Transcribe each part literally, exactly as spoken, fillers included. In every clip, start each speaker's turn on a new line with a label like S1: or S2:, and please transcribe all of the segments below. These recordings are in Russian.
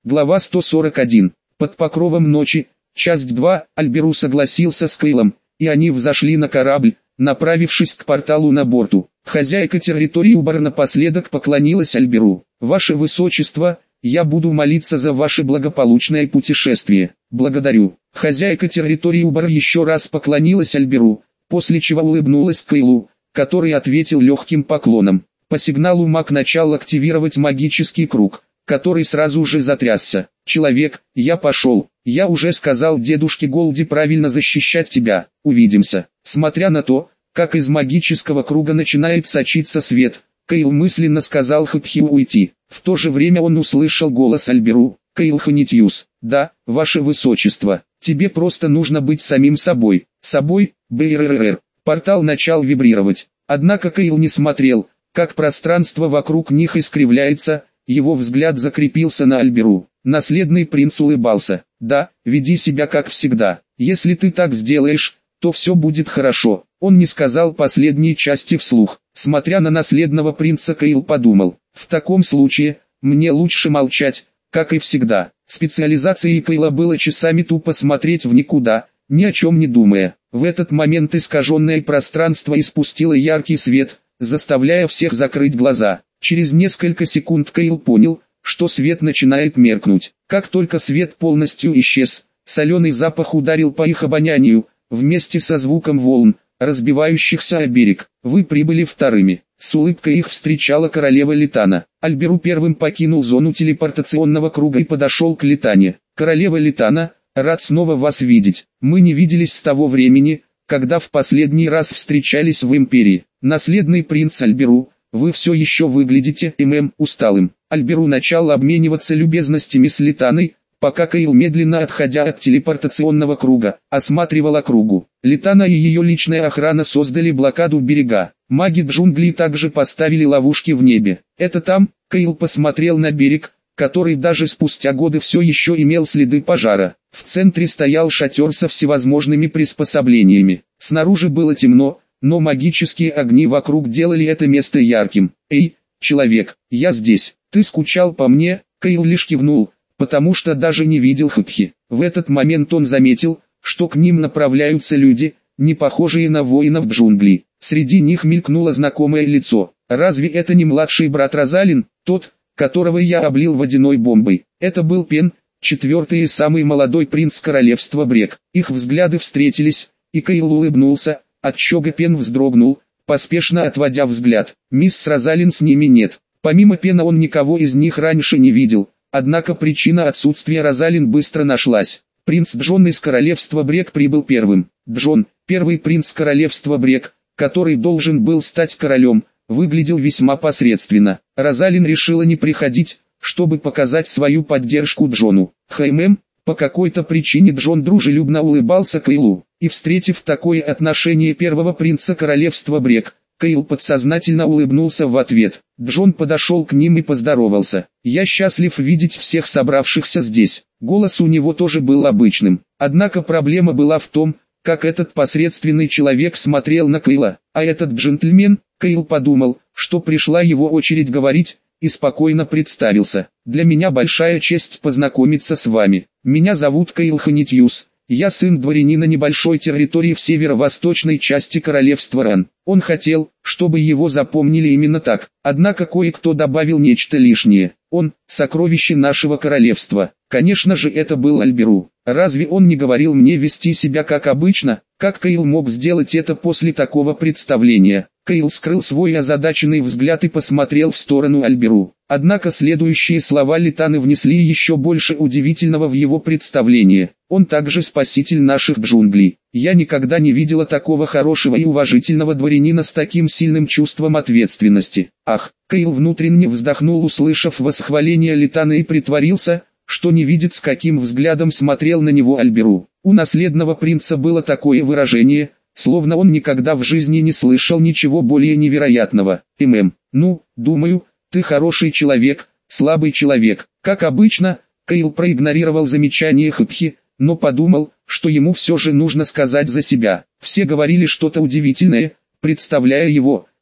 S1: Глава сто сорок один. Под покровом ночи, часть два, Альберу согласился с Кейлом, и они взошли на корабль, направившись к порталу на борту. Хозяйка территории Убар напоследок поклонилась Альберу. «Ваше Высочество, я буду молиться за ваше благополучное путешествие. Благодарю». Хозяйка территории Убар еще раз поклонилась Альберу, после чего улыбнулась Кейлу, который ответил легким поклоном. По сигналу маг начал активировать магический круг, который сразу же затрясся. «Человек, я пошел. Я уже сказал дедушке Голди правильно защищать тебя. Увидимся». Смотря на то, как из магического круга начинает сочиться свет, Кейл мысленно сказал Хапхиу уйти. В то же время он услышал голос Альберу. «Кейл Ханитьюс, да, ваше высочество, тебе просто нужно быть самим собой». Собой, БРРР. Портал начал вибрировать. Однако Кейл не смотрел, как пространство вокруг них искривляется, его взгляд закрепился на Альберу. Наследный принц улыбался. «Да, веди себя как всегда. Если ты так сделаешь, то все будет хорошо». Он не сказал последней части вслух. Смотря на наследного принца, Кейл подумал: в таком случае, мне лучше молчать, как и всегда. Специализацией Кейла было часами тупо смотреть в никуда, ни о чем не думая. В этот момент искаженное пространство испустило яркий свет, заставляя всех закрыть глаза. Через несколько секунд Кейл понял, что свет начинает меркнуть. Как только свет полностью исчез, соленый запах ударил по их обонянию, вместе со звуком волн, разбивающихся о берег. «Вы прибыли вторыми». С улыбкой их встречала королева Литана. Альберу первым покинул зону телепортационного круга и подошел к Литане. «Королева Литана, рад снова вас видеть. Мы не виделись с того времени, когда в последний раз встречались в Империи. Наследный принц Альберу, вы все еще выглядите ММ усталым». Альберу начал обмениваться любезностями с Литаной, пока Кейл, медленно отходя от телепортационного круга, осматривал округу. Литана и ее личная охрана создали блокаду берега. Маги джунглей также поставили ловушки в небе. «Это там?» Кейл посмотрел на берег, который даже спустя годы все еще имел следы пожара. В центре стоял шатер со всевозможными приспособлениями. Снаружи было темно, но магические огни вокруг делали это место ярким. «Эй, человек, я здесь. Ты скучал по мне?» Кейл лишь кивнул, потому что даже не видел Хапхи. В этот момент он заметил, что к ним направляются люди, не похожие на воинов джунглей. Среди них мелькнуло знакомое лицо. «Разве это не младший брат Розалин, тот, которого я облил водяной бомбой?» Это был Пен, четвертый и самый молодой принц королевства Брек. Их взгляды встретились, и Кейл улыбнулся, отчего Пен вздрогнул, поспешно отводя взгляд. «Мисс Розалин с ними нет». Помимо Пена он никого из них раньше не видел, однако причина отсутствия Розалин быстро нашлась. Принц Джон из королевства Брек прибыл первым. Джон, первый принц королевства Брек, который должен был стать королем, выглядел весьма посредственно. Розалин решила не приходить, чтобы показать свою поддержку Джону. «Хэймэм», по какой-то причине Джон дружелюбно улыбался Кейлу, и встретив такое отношение первого принца королевства Брек, Кейл подсознательно улыбнулся в ответ. Джон подошел к ним и поздоровался. «Я счастлив видеть всех собравшихся здесь». Голос у него тоже был обычным. Однако проблема была в том, как этот посредственный человек смотрел на Кейла. А этот джентльмен, Кейл подумал, что пришла его очередь говорить, и спокойно представился. «Для меня большая честь познакомиться с вами. Меня зовут Кейл Ханитьюс. Я сын дворянина небольшой территории в северо-восточной части королевства Ран». Он хотел, чтобы его запомнили именно так, однако кое-кто добавил нечто лишнее. «Он – сокровище нашего королевства». Конечно же, это был Альберу. Разве он не говорил мне вести себя как обычно? Как Кейл мог сделать это после такого представления? Кейл скрыл свой озадаченный взгляд и посмотрел в сторону Альберу. Однако следующие слова Литаны внесли еще больше удивительного в его представление. «Он также спаситель наших джунглей. Я никогда не видела такого хорошего и уважительного дворянина с таким сильным чувством ответственности». Ах, Кейл внутренне вздохнул, услышав восхваление Литаны, и притворился, что не видит, с каким взглядом смотрел на него Альберу. У наследного принца было такое выражение, словно он никогда в жизни не слышал ничего более невероятного. «ММ, ну, думаю, ты хороший человек, слабый человек». Как обычно, Кейл проигнорировал замечание Хапхи, но подумал, что ему все же нужно сказать за себя. Все говорили что-то удивительное, представляя его,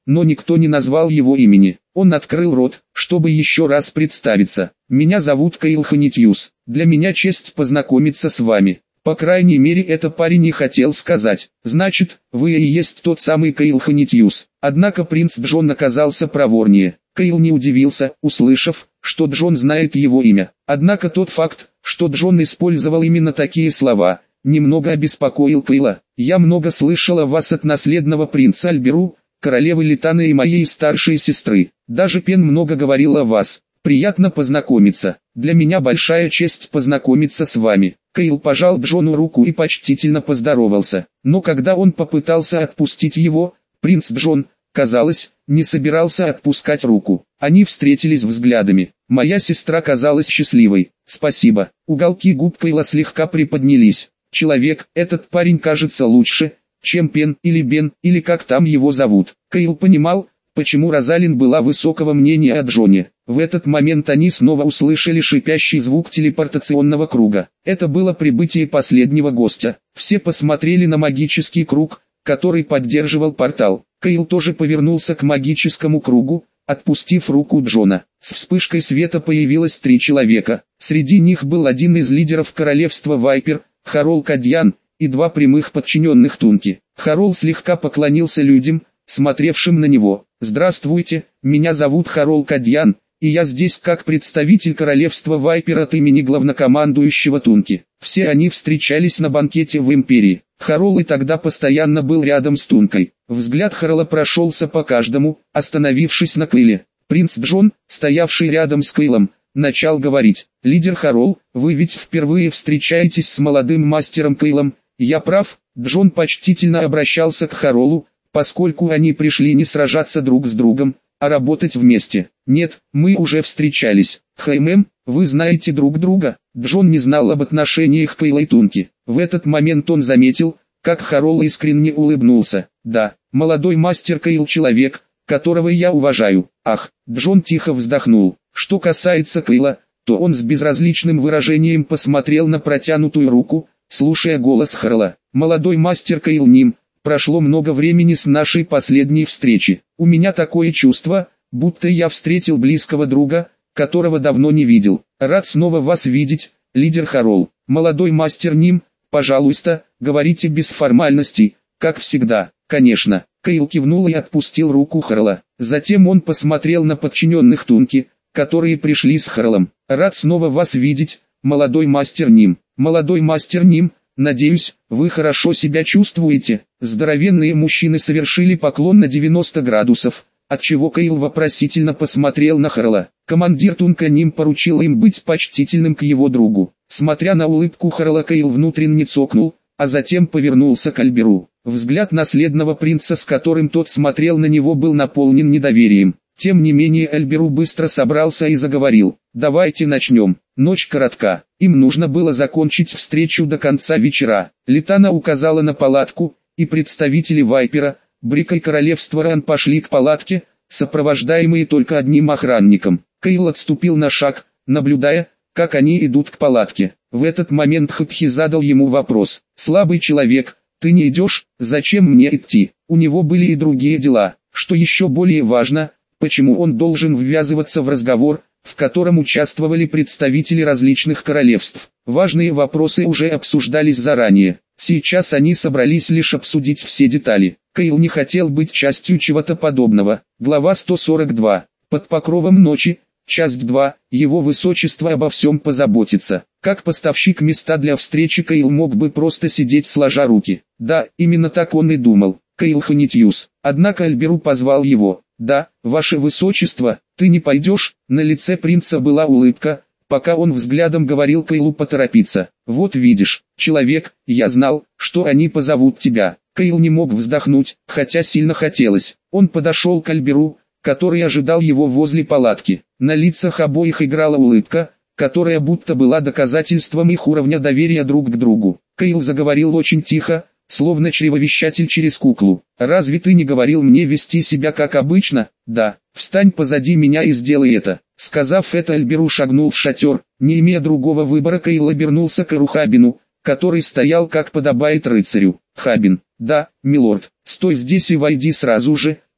S1: но никто не назвал его имени. Он открыл рот, чтобы еще раз представиться. «Меня зовут Кайл Ханитьюс. Для меня честь познакомиться с вами». По крайней мере, это парень и хотел сказать. «Значит, вы и есть тот самый Кайл Ханитьюс». Однако принц Джон оказался проворнее. Кайл не удивился, услышав, что Джон знает его имя. Однако тот факт, что Джон использовал именно такие слова, немного обеспокоил Кайла. «Я много слышал о вас от наследного принца Альберу, королевы Литаны и моей старшей сестры. Даже Пен много говорил о вас. Приятно познакомиться. Для меня большая честь познакомиться с вами». Кайл пожал Джону руку и почтительно поздоровался. Но когда он попытался отпустить его, принц Джон, казалось, не собирался отпускать руку. Они встретились взглядами. «Моя сестра казалась счастливой. Спасибо». Уголки губ Кайла слегка приподнялись. «Человек, этот парень кажется лучше, чем Пен или Бен, или как там его зовут». Кайл понимал, почему Розалин была высокого мнения о Джоне. В этот момент они снова услышали шипящий звук телепортационного круга. Это было прибытие последнего гостя. Все посмотрели на магический круг, который поддерживал портал. Кайл тоже повернулся к магическому кругу, отпустив руку Джона. С вспышкой света появилось три человека. Среди них был один из лидеров королевства Вайпер, Харол Кадьян, и два прямых подчиненных Тунки. Харол слегка поклонился людям, смотревшим на него. «Здравствуйте, меня зовут Харол Кадьян, и я здесь как представитель королевства Вайпер от имени главнокомандующего Тунки». Все они встречались на банкете в Империи. Харол и тогда постоянно был рядом с Тункой. Взгляд Харола прошелся по каждому, остановившись на Кайле. Принц Джон, стоявший рядом с Кайлом, начал говорить: «Лидер Харол, вы ведь впервые встречаетесь с молодым мастером Кайлом, я прав?» Джон почтительно обращался к Харолу, поскольку они пришли не сражаться друг с другом, а работать вместе. «Нет, мы уже встречались. Хаймэм, вы знаете друг друга?» Джон не знал об отношениях Кайла и Тунки. В этот момент он заметил, как Харол искренне улыбнулся. «Да, молодой мастер Кайл человек, которого я уважаю». «Ах!» Джон тихо вздохнул. Что касается Кайла, то он с безразличным выражением посмотрел на протянутую руку, слушая голос Харола. «Молодой мастер Кайл Ним, прошло много времени с нашей последней встречи. У меня такое чувство, будто я встретил близкого друга, которого давно не видел. Рад снова вас видеть, лидер Харол. Молодой мастер Ним, пожалуйста, говорите без формальностей, как всегда». «Конечно». Кайл кивнул и отпустил руку Харола. Затем он посмотрел на подчиненных Тунки, которые пришли с Харолом. «Рад снова вас видеть, молодой мастер Ним. Молодой мастер Ним, надеюсь, вы хорошо себя чувствуете?» Здоровенные мужчины совершили поклон на девяносто градусов, отчего Кайл вопросительно посмотрел на Харола. Командир Тунка Ним поручил им быть почтительным к его другу. Смотря на улыбку Харола, Кайл внутренне цокнул, а затем повернулся к Альберу. Взгляд наследного принца, с которым тот смотрел на него, был наполнен недоверием. Тем не менее Альберу быстро собрался и заговорил. «Давайте начнем. Ночь коротка. Им нужно было закончить встречу до конца вечера». Литана указала на палатку, и представители Вайпера, Брика и королевства Ран пошли к палатке, сопровождаемые только одним охранником. Кайл отступил на шаг, наблюдая, как они идут к палатке. В этот момент Хапхи задал ему вопрос. «Слабый человек, ты не идешь? Зачем мне идти?» У него были и другие дела. Что еще более важно, почему он должен ввязываться в разговор, в котором участвовали представители различных королевств. Важные вопросы уже обсуждались заранее. Сейчас они собрались лишь обсудить все детали. Кайл не хотел быть частью чего-то подобного. Глава сто сорок два. Под покровом ночи, часть два. Его высочество обо всем позаботится. Как поставщик места для встречи Кайл мог бы просто сидеть сложа руки. Да, именно так он и думал. Кайл Ханитьюс. Однако Альберу позвал его. «Да, ваше высочество, ты не пойдешь?» На лице принца была улыбка, пока он взглядом говорил Кайлу поторопиться. «Вот видишь, человек, я знал, что они позовут тебя». Кайл не мог вздохнуть, хотя сильно хотелось. Он подошел к Альберу, который ожидал его возле палатки. На лицах обоих играла улыбка, которая будто была доказательством их уровня доверия друг к другу. Кайл заговорил очень тихо, словно чревовещатель через куклу. «Разве ты не говорил мне вести себя как обычно?» «Да, встань позади меня и сделай это». Сказав это, Альберу шагнул в шатер. Не имея другого выбора, Кайл обернулся к Эрухабину, который стоял как подобает рыцарю. «Хабин». «Да, милорд, стой здесь и войди сразу же,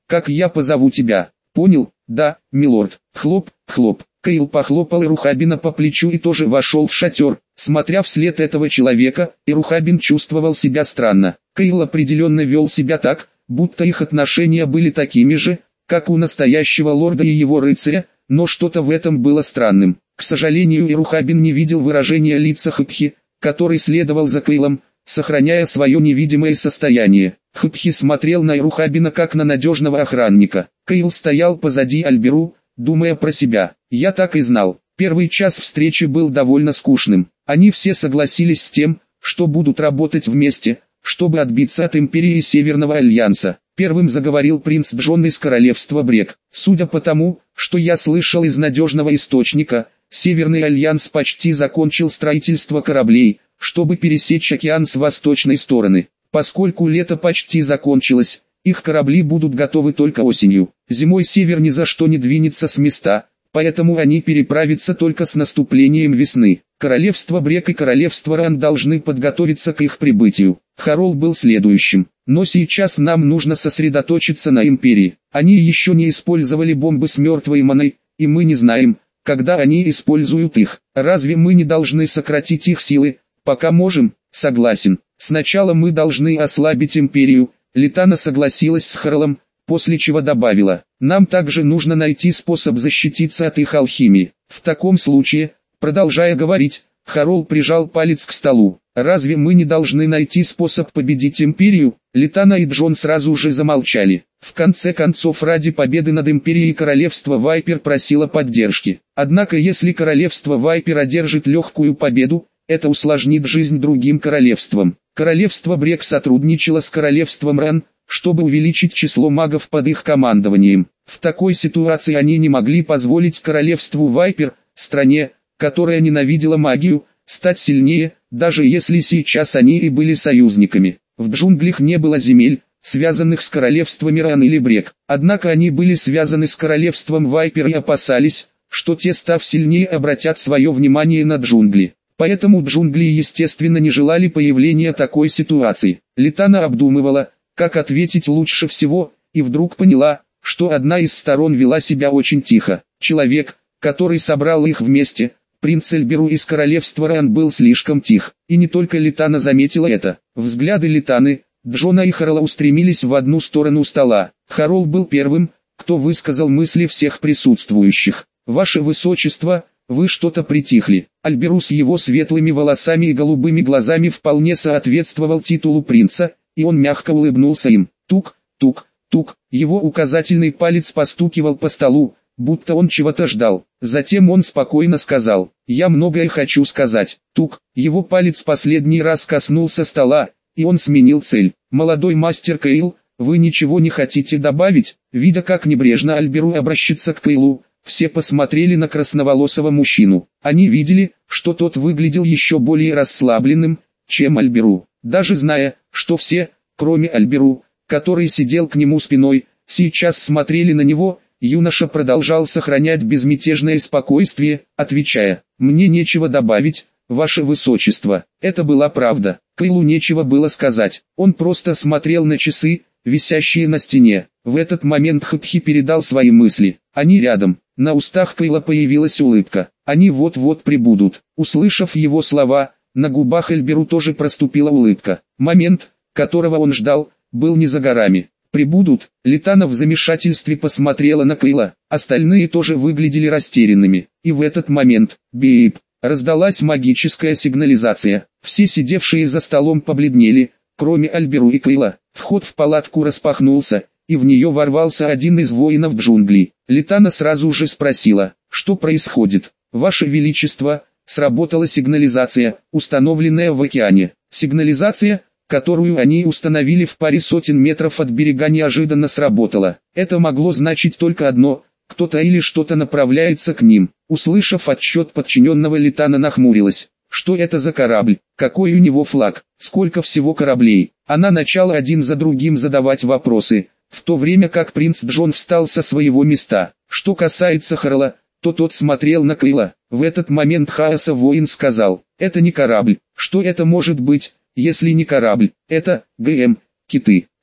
S1: как я позову тебя. Понял? Да, милорд. Хлоп, хлоп. Кейл похлопал Ирухабина по плечу и тоже вошел в шатер. Смотря вслед этого человека, Ирухабин чувствовал себя странно. Кейл определенно вел себя так, будто их отношения были такими же, как у настоящего лорда и его рыцаря, но что-то в этом было странным. К сожалению, Ирухабин не видел выражения лица Хыпхи, который следовал за Кейлом, сохраняя свое невидимое состояние. Хыпхи смотрел на Ирухабина как на надежного охранника. Кейл стоял позади Альберу, думая про себя. Я так и знал. Первый час встречи был довольно скучным. Они все согласились с тем, что будут работать вместе, чтобы отбиться от Империи Северного Альянса. Первым заговорил принц Джон из королевства Брек. Судя по тому, что я слышал из надежного источника, Северный Альянс почти закончил строительство кораблей, чтобы пересечь океан с восточной стороны. Поскольку лето почти закончилось, их корабли будут готовы только осенью. Зимой Север ни за что не двинется с места, поэтому они переправятся только с наступлением весны. Королевство Брек и королевство Ран должны подготовиться к их прибытию. Харол был следующим. Но сейчас нам нужно сосредоточиться на Империи. Они еще не использовали бомбы с мертвой маной, и мы не знаем, когда они используют их. Разве мы не должны сократить их силы, пока можем? Согласен. Сначала мы должны ослабить Империю. Литана согласилась с Харолом, после чего добавила: нам также нужно найти способ защититься от их алхимии. В таком случае, продолжая говорить, Харол прижал палец к столу. Разве мы не должны найти способ победить Империю? Литана и Джон сразу же замолчали. В конце концов, ради победы над Империей королевство Вайпер просило поддержки. Однако если королевство Вайпер одержит легкую победу, это усложнит жизнь другим королевствам. Королевство Брек сотрудничало с королевством Ран, чтобы увеличить число магов под их командованием. В такой ситуации они не могли позволить королевству Вайпер, стране, которая ненавидела магию, стать сильнее, даже если сейчас они и были союзниками. В джунглях не было земель, связанных с королевствами Ран или Брек. Однако они были связаны с королевством Вайпер и опасались, что те, став сильнее, обратят свое внимание на джунгли. Поэтому джунгли естественно не желали появления такой ситуации. Литана обдумывала, как ответить лучше всего, и вдруг поняла, что одна из сторон вела себя очень тихо. Человек, который собрал их вместе, принц Эльберу из королевства Ран, был слишком тих. И не только Литана заметила это. Взгляды Литаны, Джона и Харола устремились в одну сторону стола. Харол был первым, кто высказал мысли всех присутствующих. «Ваше Высочество, вы что-то притихли». Альберу с его светлыми волосами и голубыми глазами вполне соответствовал титулу принца, и он мягко улыбнулся им. Тук, тук, тук. Его указательный палец постукивал по столу, будто он чего-то ждал. Затем он спокойно сказал: «Я многое хочу сказать». Тук. Его палец последний раз коснулся стола, и он сменил цель. «Молодой мастер Кейл, вы ничего не хотите добавить?» Видя, как небрежно Альберу обращается к Кейлу, все посмотрели на красноволосого мужчину. Они видели, что тот выглядел еще более расслабленным, чем Альберу. Даже зная, что все, кроме Альберу, который сидел к нему спиной, сейчас смотрели на него, юноша продолжал сохранять безмятежное спокойствие, отвечая: «Мне нечего добавить, Ваше Высочество». Это была правда. Кейлу нечего было сказать. Он просто смотрел на часы, висящие на стене. В этот момент Хыпхи передал свои мысли. Они рядом. На устах Кейла появилась улыбка. Они вот-вот прибудут. Услышав его слова, на губах Эльберу тоже проступила улыбка. Момент, которого он ждал, был не за горами. «Прибудут?» Литана в замешательстве посмотрела на Кейла. Остальные тоже выглядели растерянными. И в этот момент, бип, раздалась магическая сигнализация. Все сидевшие за столом побледнели, кроме Альберу и Кейла. Вход в палатку распахнулся, и в нее ворвался один из воинов джунглей. Литана сразу же спросила: «Что происходит?» «Ваше Величество, сработала сигнализация, установленная в океане». Сигнализация, которую они установили в паре сотен метров от берега, неожиданно сработала. Это могло значить только одно: кто-то или что-то направляется к ним. Услышав отчет подчиненного, Литана нахмурилась. Что это за корабль? Какой у него флаг? Сколько всего кораблей? Она начала один за другим задавать вопросы, в то время как принц Джон встал со своего места. Что касается Харола, то тот смотрел на Кейла. В этот момент хаоса воин сказал: «Это не корабль. Что это может быть, если не корабль? Это ГМ, киты».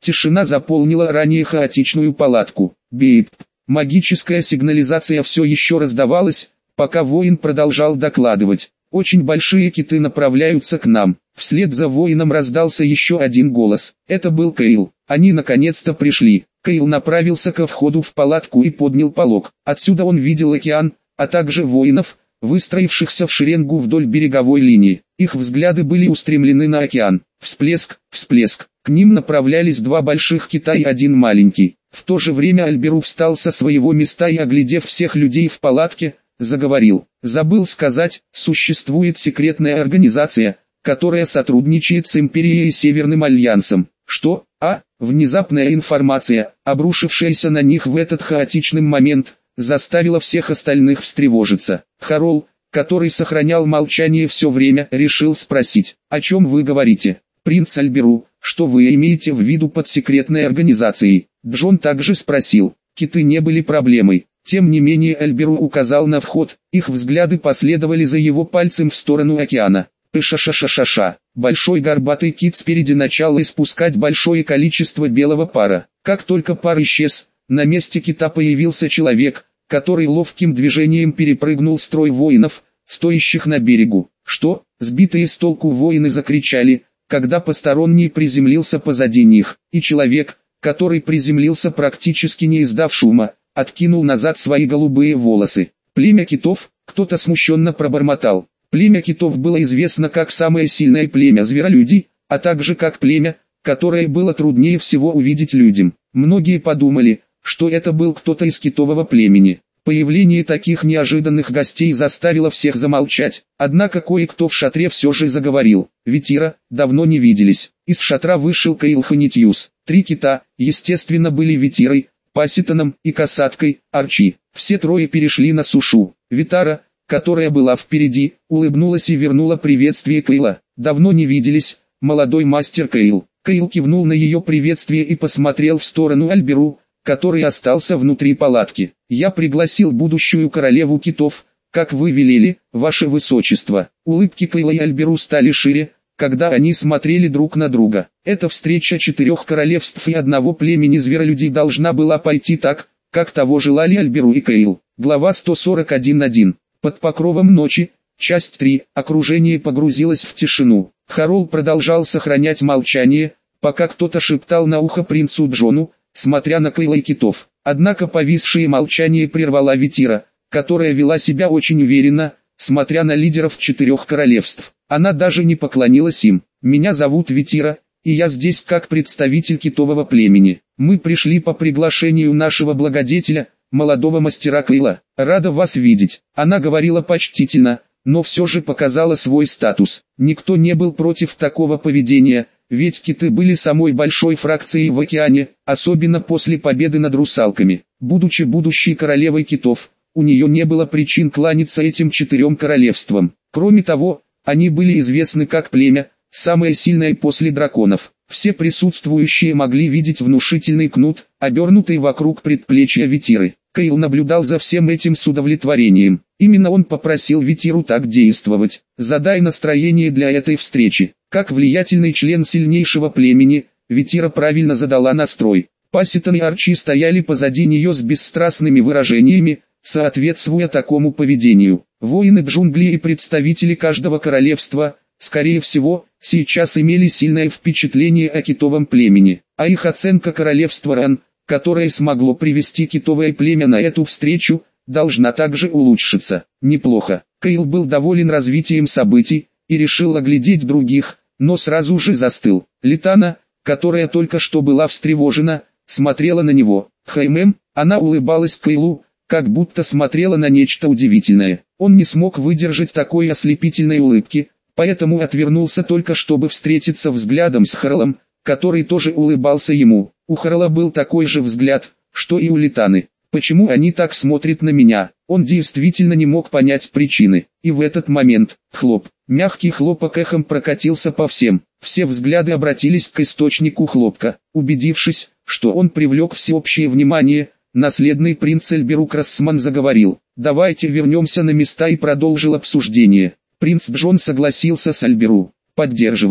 S1: Тишина заполнила ранее хаотичную палатку. Бейп. Магическая сигнализация все еще раздавалась, пока воин продолжал докладывать. Очень большие киты направляются к нам. Вслед за воином раздался еще один голос. Это был Кейл. Они наконец-то пришли. Кейл направился ко входу в палатку и поднял полог. Отсюда он видел океан, а также воинов, выстроившихся в шеренгу вдоль береговой линии. Их взгляды были устремлены на океан. Всплеск, всплеск. К ним направлялись два больших кита и один маленький. В то же время Альберу встал со своего места и, оглядев всех людей в палатке, заговорил. Забыл сказать, существует секретная организация, которая сотрудничает с Империей и Северным Альянсом. Что? А? Внезапная информация, обрушившаяся на них в этот хаотичный момент, заставила всех остальных встревожиться. Харол, который сохранял молчание все время, решил спросить: «О чем вы говорите, принц Альберу, что вы имеете в виду под секретной организацией?» Джон также спросил. Киты не были проблемой. Тем не менее Альберу указал на вход, их взгляды последовали за его пальцем в сторону океана. Ша-ша-ша-ша-ша. Большой горбатый кит спереди начал испускать большое количество белого пара. Как только пар исчез, на месте кита появился человек, который ловким движением перепрыгнул строй воинов, стоящих на берегу. «Что?» — сбитые с толку воины закричали, когда посторонний приземлился позади них, и человек, который приземлился практически не издав шума, откинул назад свои голубые волосы. «Племя китов», — кто-то смущенно пробормотал. Племя китов было известно как самое сильное племя зверолюдей, а также как племя, которое было труднее всего увидеть людям. Многие подумали, что это был кто-то из китового племени. Появление таких неожиданных гостей заставило всех замолчать, однако кое-кто в шатре все же заговорил. «Ветира, давно не виделись». Из шатра вышел Кейл Ханитьюс. Три кита, естественно, были Ветирой, Паситоном и касаткой, Арчи. Все трое перешли на сушу. Витара, которая была впереди, улыбнулась и вернула приветствие Кейла. «Давно не виделись, молодой мастер Кейл». Кейл кивнул на ее приветствие и посмотрел в сторону Альберу, который остался внутри палатки. «Я пригласил будущую королеву китов, как вы велели, ваше высочество». Улыбки Кейла и Альберу стали шире, когда они смотрели друг на друга. Эта встреча четырех королевств и одного племени зверолюдей должна была пойти так, как того желали Альберу и Кейл. Глава сто сорок один точка один. Под покровом ночи, часть три, окружение погрузилось в тишину. Харол продолжал сохранять молчание, пока кто-то шептал на ухо принцу Джону, смотря на Кейла и китов. Однако повисшее молчание прервала Ветира, которая вела себя очень уверенно, смотря на лидеров четырех королевств. Она даже не поклонилась им. «Меня зовут Ветира, и я здесь как представитель китового племени. Мы пришли по приглашению нашего благодетеля, молодого мастера Кейла. Рада вас видеть». Она говорила почтительно, но все же показала свой статус. Никто не был против такого поведения, ведь киты были самой большой фракцией в океане, особенно после победы над русалками. Будучи будущей королевой китов, у нее не было причин кланяться этим четырем королевствам. Кроме того, они были известны как племя, самое сильное после драконов. Все присутствующие могли видеть внушительный кнут, обернутый вокруг предплечья Ветиры. Кейл наблюдал за всем этим с удовлетворением. Именно он попросил Ветиру так действовать, задая настроение для этой встречи. Как влиятельный член сильнейшего племени, Ветира правильно задала настрой. Паситон и Арчи стояли позади нее с бесстрастными выражениями, соответствуя такому поведению. Воины джунглей и представители каждого королевства, скорее всего, сейчас имели сильное впечатление о китовом племени, а их оценка королевства Ран, которое смогло привести китовое племя на эту встречу, должна также улучшиться. Неплохо. Кейл был доволен развитием событий и решил оглядеть других, но сразу же застыл. Литана, которая только что была встревожена, смотрела на него. Хаймем, она улыбалась Кейлу, как будто смотрела на нечто удивительное. Он не смог выдержать такой ослепительной улыбки, поэтому отвернулся только чтобы встретиться взглядом с Харлом, который тоже улыбался ему. У Харла был такой же взгляд, что и у Литаны. Почему они так смотрят на меня? Он действительно не мог понять причины. И в этот момент, хлоп, мягкий хлопок эхом прокатился по всем. Все взгляды обратились к источнику хлопка. Убедившись, что он привлек всеобщее внимание, наследный принц Эльберу Красман заговорил. «Давайте вернемся на места» и продолжил обсуждение. Принц Джон согласился с Альберу. «Поддерживаю.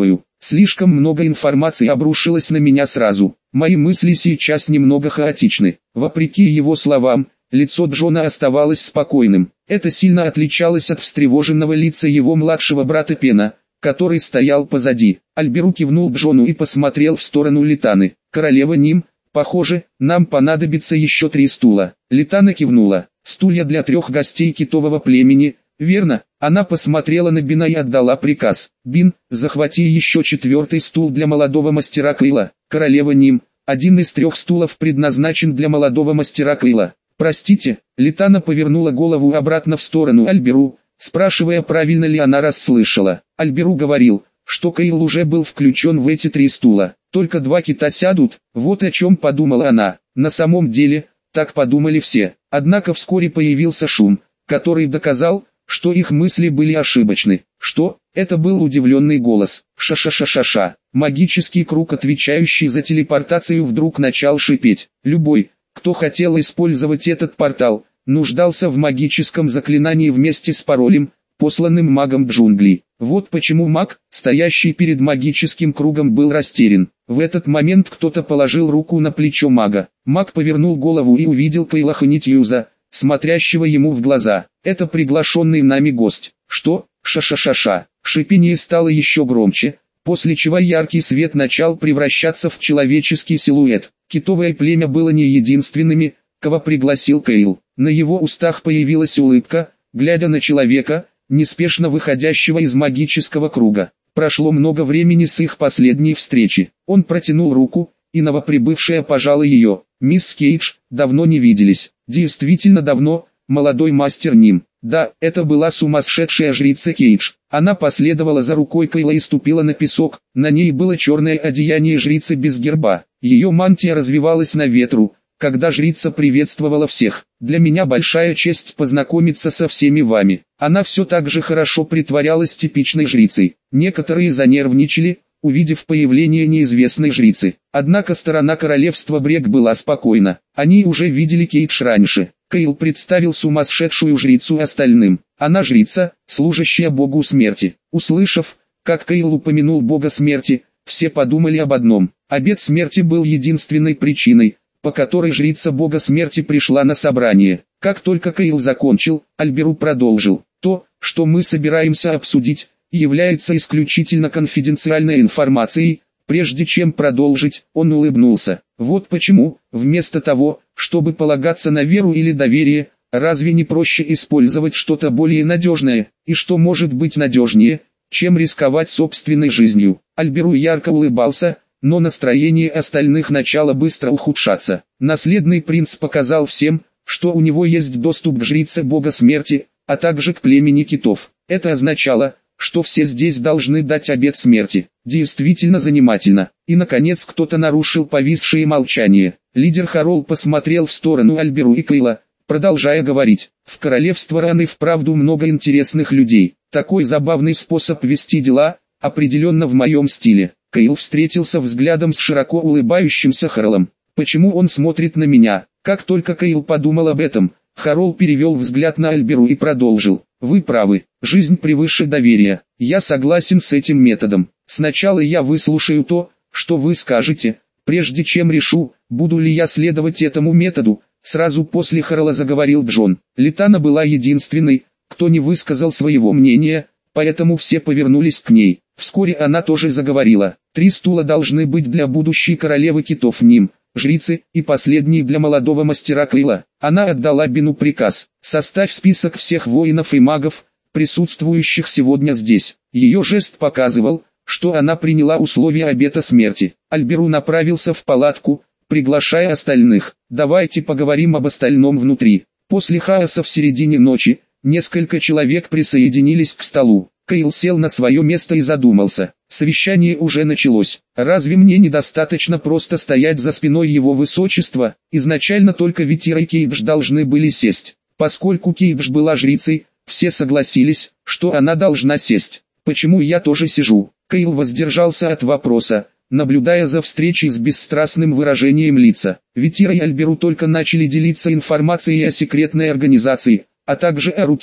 S1: Слишком много информации обрушилось на меня сразу. Мои мысли сейчас немного хаотичны. Вопреки его словам, лицо Джона оставалось спокойным. Это сильно отличалось от встревоженного лица его младшего брата Пена, который стоял позади. Альберу кивнул Джону и посмотрел в сторону Литаны. «Королева Ним, похоже, нам понадобится еще три стула». Литана кивнула. «Стулья для трех гостей китового племени, верно?» Она посмотрела на Бина и отдала приказ. «Бин, захвати еще четвертый стул для молодого мастера Кейла». «Королева Ним, один из трех стулов предназначен для молодого мастера Кейла». «Простите», Литана повернула голову обратно в сторону Альберу, спрашивая, правильно ли она расслышала. Альберу говорил, что Кейл уже был включен в эти три стула. Только два кита сядут, вот о чем подумала она. На самом деле, так подумали все. Однако вскоре появился шум, который доказал, что их мысли были ошибочны. Что? Это был удивленный голос. Ша-ша-ша-ша-ша. Магический круг, отвечающий за телепортацию, вдруг начал шипеть. Любой, кто хотел использовать этот портал, нуждался в магическом заклинании вместе с паролем, посланным магом джунглей. Вот почему маг, стоящий перед магическим кругом, был растерян. В этот момент кто-то положил руку на плечо мага. Маг повернул голову и увидел Кейла Ханитьюза, смотрящего ему в глаза. «Это приглашенный нами гость». «Что? Ша-ша-ша-ша». Шипение стало еще громче, после чего яркий свет начал превращаться в человеческий силуэт. Китовое племя было не единственными, кого пригласил Кейл. На его устах появилась улыбка, глядя на человека, неспешно выходящего из магического круга. Прошло много времени с их последней встречи. Он протянул руку, и новоприбывшая пожала ее. «Мисс Кейдж, давно не виделись». «Действительно давно, молодой мастер Ним». Да, это была сумасшедшая жрица Кейдж. Она последовала за рукой Кейла и ступила на песок. На ней было черное одеяние жрицы без герба. Ее мантия развивалась на ветру, когда жрица приветствовала всех. «Для меня большая честь познакомиться со всеми вами». Она все так же хорошо притворялась типичной жрицей. Некоторые занервничали, увидев появление неизвестной жрицы. Однако сторона королевства Брег была спокойна. Они уже видели Кейдж раньше. Кейл представил сумасшедшую жрицу остальным. Она жрица, служащая богу смерти. Услышав, как Кейл упомянул бога смерти, все подумали об одном. Обет смерти был единственной причиной, по которой жрица бога смерти пришла на собрание. Как только Кейл закончил, Альберу продолжил. То, что мы собираемся обсудить, является исключительно конфиденциальной информацией. Прежде чем продолжить, он улыбнулся. Вот почему, вместо того, чтобы полагаться на веру или доверие, разве не проще использовать что-то более надежное, и что может быть надежнее, чем рисковать собственной жизнью? Альберу ярко улыбался, но настроение остальных начало быстро ухудшаться. Наследный принц показал всем, что у него есть доступ к жрице бога смерти, а также к племени китов. Это означало, что все здесь должны дать обет смерти. Действительно занимательно. И наконец кто-то нарушил повисшее молчание. Лидер Харол посмотрел в сторону Альберу и Кейла, продолжая говорить. В королевство Раны вправду много интересных людей. Такой забавный способ вести дела, определенно в моем стиле. Кейл встретился взглядом с широко улыбающимся Харолом. Почему он смотрит на меня? Как только Кейл подумал об этом, Харол перевел взгляд на Альберу и продолжил. Вы правы, жизнь превыше доверия. Я согласен с этим методом. Сначала я выслушаю то, что вы скажете, прежде чем решу, буду ли я следовать этому методу. Сразу после Харола заговорил Джон. Литана была единственной, кто не высказал своего мнения, поэтому все повернулись к ней. Вскоре она тоже заговорила. Три стула должны быть для будущей королевы китов Ним, жрицы, и последний для молодого мастера Кейла. Она отдала Бину приказ. Составь список всех воинов и магов, присутствующих сегодня здесь. Ее жест показывал, что она приняла условия обета смерти. Альберу направился в палатку, приглашая остальных. Давайте поговорим об остальном внутри. После хаоса в середине ночи, несколько человек присоединились к столу. Кейл сел на свое место и задумался. Совещание уже началось. Разве мне недостаточно просто стоять за спиной его высочества? Изначально только Витира и Кейдж должны были сесть. Поскольку Кейдж была жрицей, все согласились, что она должна сесть. Почему я тоже сижу? Кейл воздержался от вопроса, наблюдая за встречей с бесстрастным выражением лица. Витира и Альберу только начали делиться информацией о секретной организации, а также о руке,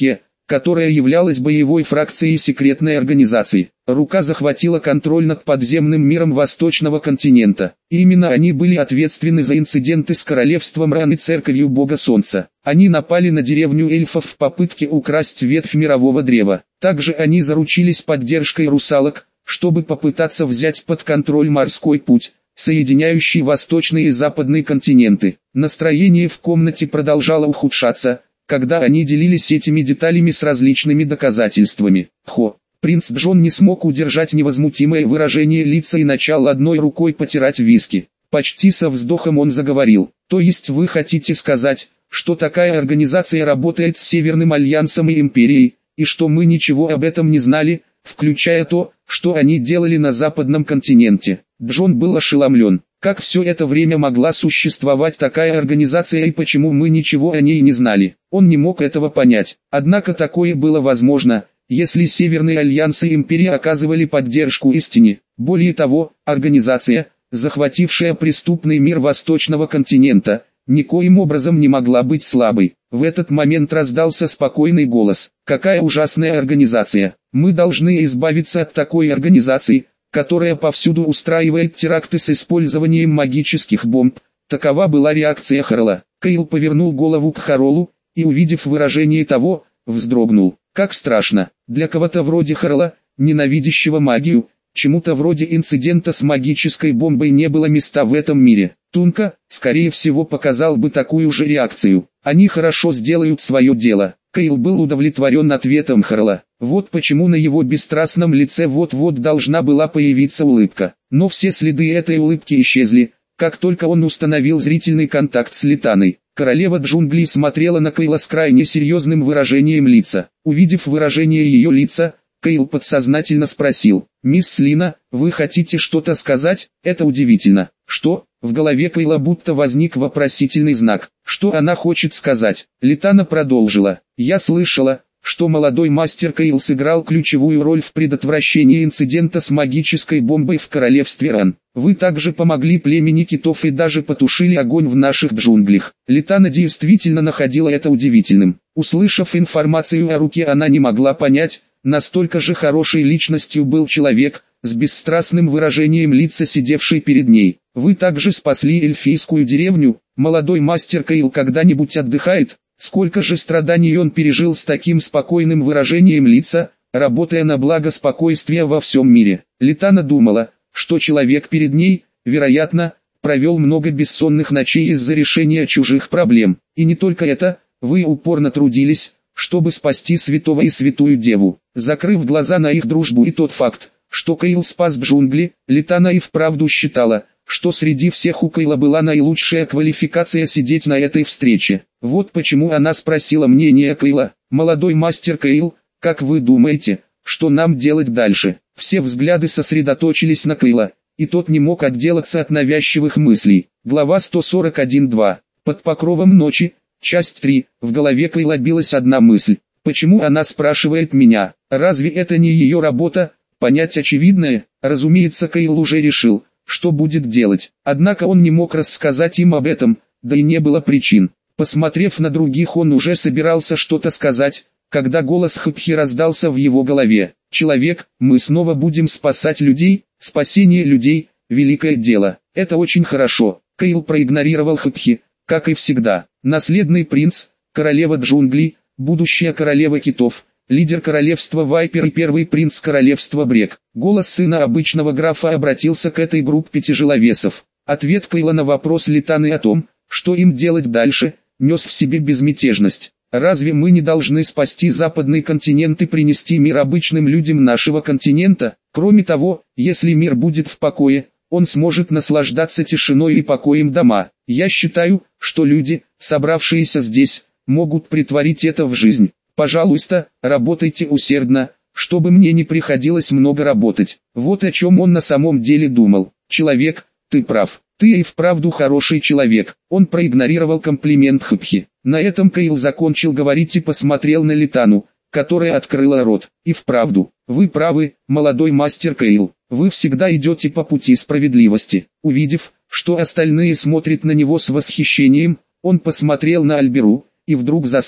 S1: которая являлась боевой фракцией секретной организации. Рука захватила контроль над подземным миром Восточного континента. И именно они были ответственны за инциденты с королевством Ран и церковью бога Солнца. Они напали на деревню эльфов в попытке украсть ветвь мирового древа. Также они заручились поддержкой русалок, чтобы попытаться взять под контроль морской путь, соединяющий восточный и западный континенты. Настроение в комнате продолжало ухудшаться, когда они делились этими деталями с различными доказательствами. Хо! Принц Джон не смог удержать невозмутимое выражение лица и начал одной рукой потирать виски. Почти со вздохом он заговорил. То есть вы хотите сказать, что такая организация работает с Северным Альянсом и Империей, и что мы ничего об этом не знали, включая то, что они делали на западном континенте? Джон был ошеломлен. Как все это время могла существовать такая организация и почему мы ничего о ней не знали? Он не мог этого понять. Однако такое было возможно, если Северный Альянс и Империя оказывали поддержку истине. Более того, организация, захватившая преступный мир Восточного континента, никоим образом не могла быть слабой. В этот момент раздался спокойный голос. Какая ужасная организация! Мы должны избавиться от такой организации, которая повсюду устраивает теракты с использованием магических бомб. Такова была реакция Харла. Кейл повернул голову к Харолу, и увидев выражение того, вздрогнул. Как страшно. Для кого-то вроде Харла, ненавидящего магию, чему-то вроде инцидента с магической бомбой не было места в этом мире. Тунка, скорее всего, показал бы такую же реакцию. Они хорошо сделают свое дело. Кейл был удовлетворен ответом Харла. Вот почему на его бесстрастном лице вот-вот должна была появиться улыбка. Но все следы этой улыбки исчезли, как только он установил зрительный контакт с Литаной. Королева джунглей смотрела на Кейла с крайне серьезным выражением лица. Увидев выражение ее лица, Кейл подсознательно спросил: «Мисс Лина, вы хотите что-то сказать?» Это удивительно. Что? В голове Кейла будто возник вопросительный знак. Что она хочет сказать? Литана продолжила: «Я слышала, что молодой мастер Кейл сыграл ключевую роль в предотвращении инцидента с магической бомбой в королевстве Ран. Вы также помогли племени китов и даже потушили огонь в наших джунглях». Литана действительно находила это удивительным. Услышав информацию о руке, она не могла понять, настолько же хорошей личностью был человек, с бесстрастным выражением лица сидевший перед ней. «Вы также спасли эльфийскую деревню. Молодой мастер Кейл когда-нибудь отдыхает? Сколько же страданий он пережил с таким спокойным выражением лица, работая на благо спокойствия во всем мире». Литана думала, что человек перед ней, вероятно, провел много бессонных ночей из-за решения чужих проблем. И не только это, вы упорно трудились, чтобы спасти святого и святую деву. Закрыв глаза на их дружбу и тот факт, что Кейл спас джунгли, Литана и вправду считала, что среди всех у Кейла была наилучшая квалификация сидеть на этой встрече. Вот почему она спросила мнение Кейла: «Молодой мастер Кейл, как вы думаете, что нам делать дальше?» Все взгляды сосредоточились на Кейла, и тот не мог отделаться от навязчивых мыслей. Глава сто сорок один два. Под покровом ночи, часть три. В голове Кейла билась одна мысль. Почему она спрашивает меня? Разве это не ее работа? Понять очевидное? Разумеется, Кейл уже решил, что будет делать. Однако он не мог рассказать им об этом, да и не было причин. Посмотрев на других, он уже собирался что-то сказать, когда голос Хапхи раздался в его голове. «Человек, мы снова будем спасать людей, спасение людей, великое дело. Это очень хорошо». Кейл проигнорировал Хапхи, как и всегда. Наследный принц, королева джунглей, будущая королева китов, лидер королевства Вайпер и первый принц королевства Брек. Голос сына обычного графа обратился к этой группе тяжеловесов. Ответ Кейла на вопрос Литаны о том, что им делать дальше, нес в себе безмятежность. Разве мы не должны спасти западный континент и принести мир обычным людям нашего континента? Кроме того, если мир будет в покое, он сможет наслаждаться тишиной и покоем дома. Я считаю, что люди, собравшиеся здесь, могут притворить это в жизнь. Пожалуйста, работайте усердно, чтобы мне не приходилось много работать. Вот о чем он на самом деле думал. Человек, ты прав. Ты и вправду хороший человек. Он проигнорировал комплимент Хапхи. На этом Кейл закончил говорить и посмотрел на Литану, которая открыла рот. И вправду, вы правы, молодой мастер Кейл. Вы всегда идете по пути справедливости. Увидев, что остальные смотрят на него с восхищением, он посмотрел на Альберу, и вдруг застыл.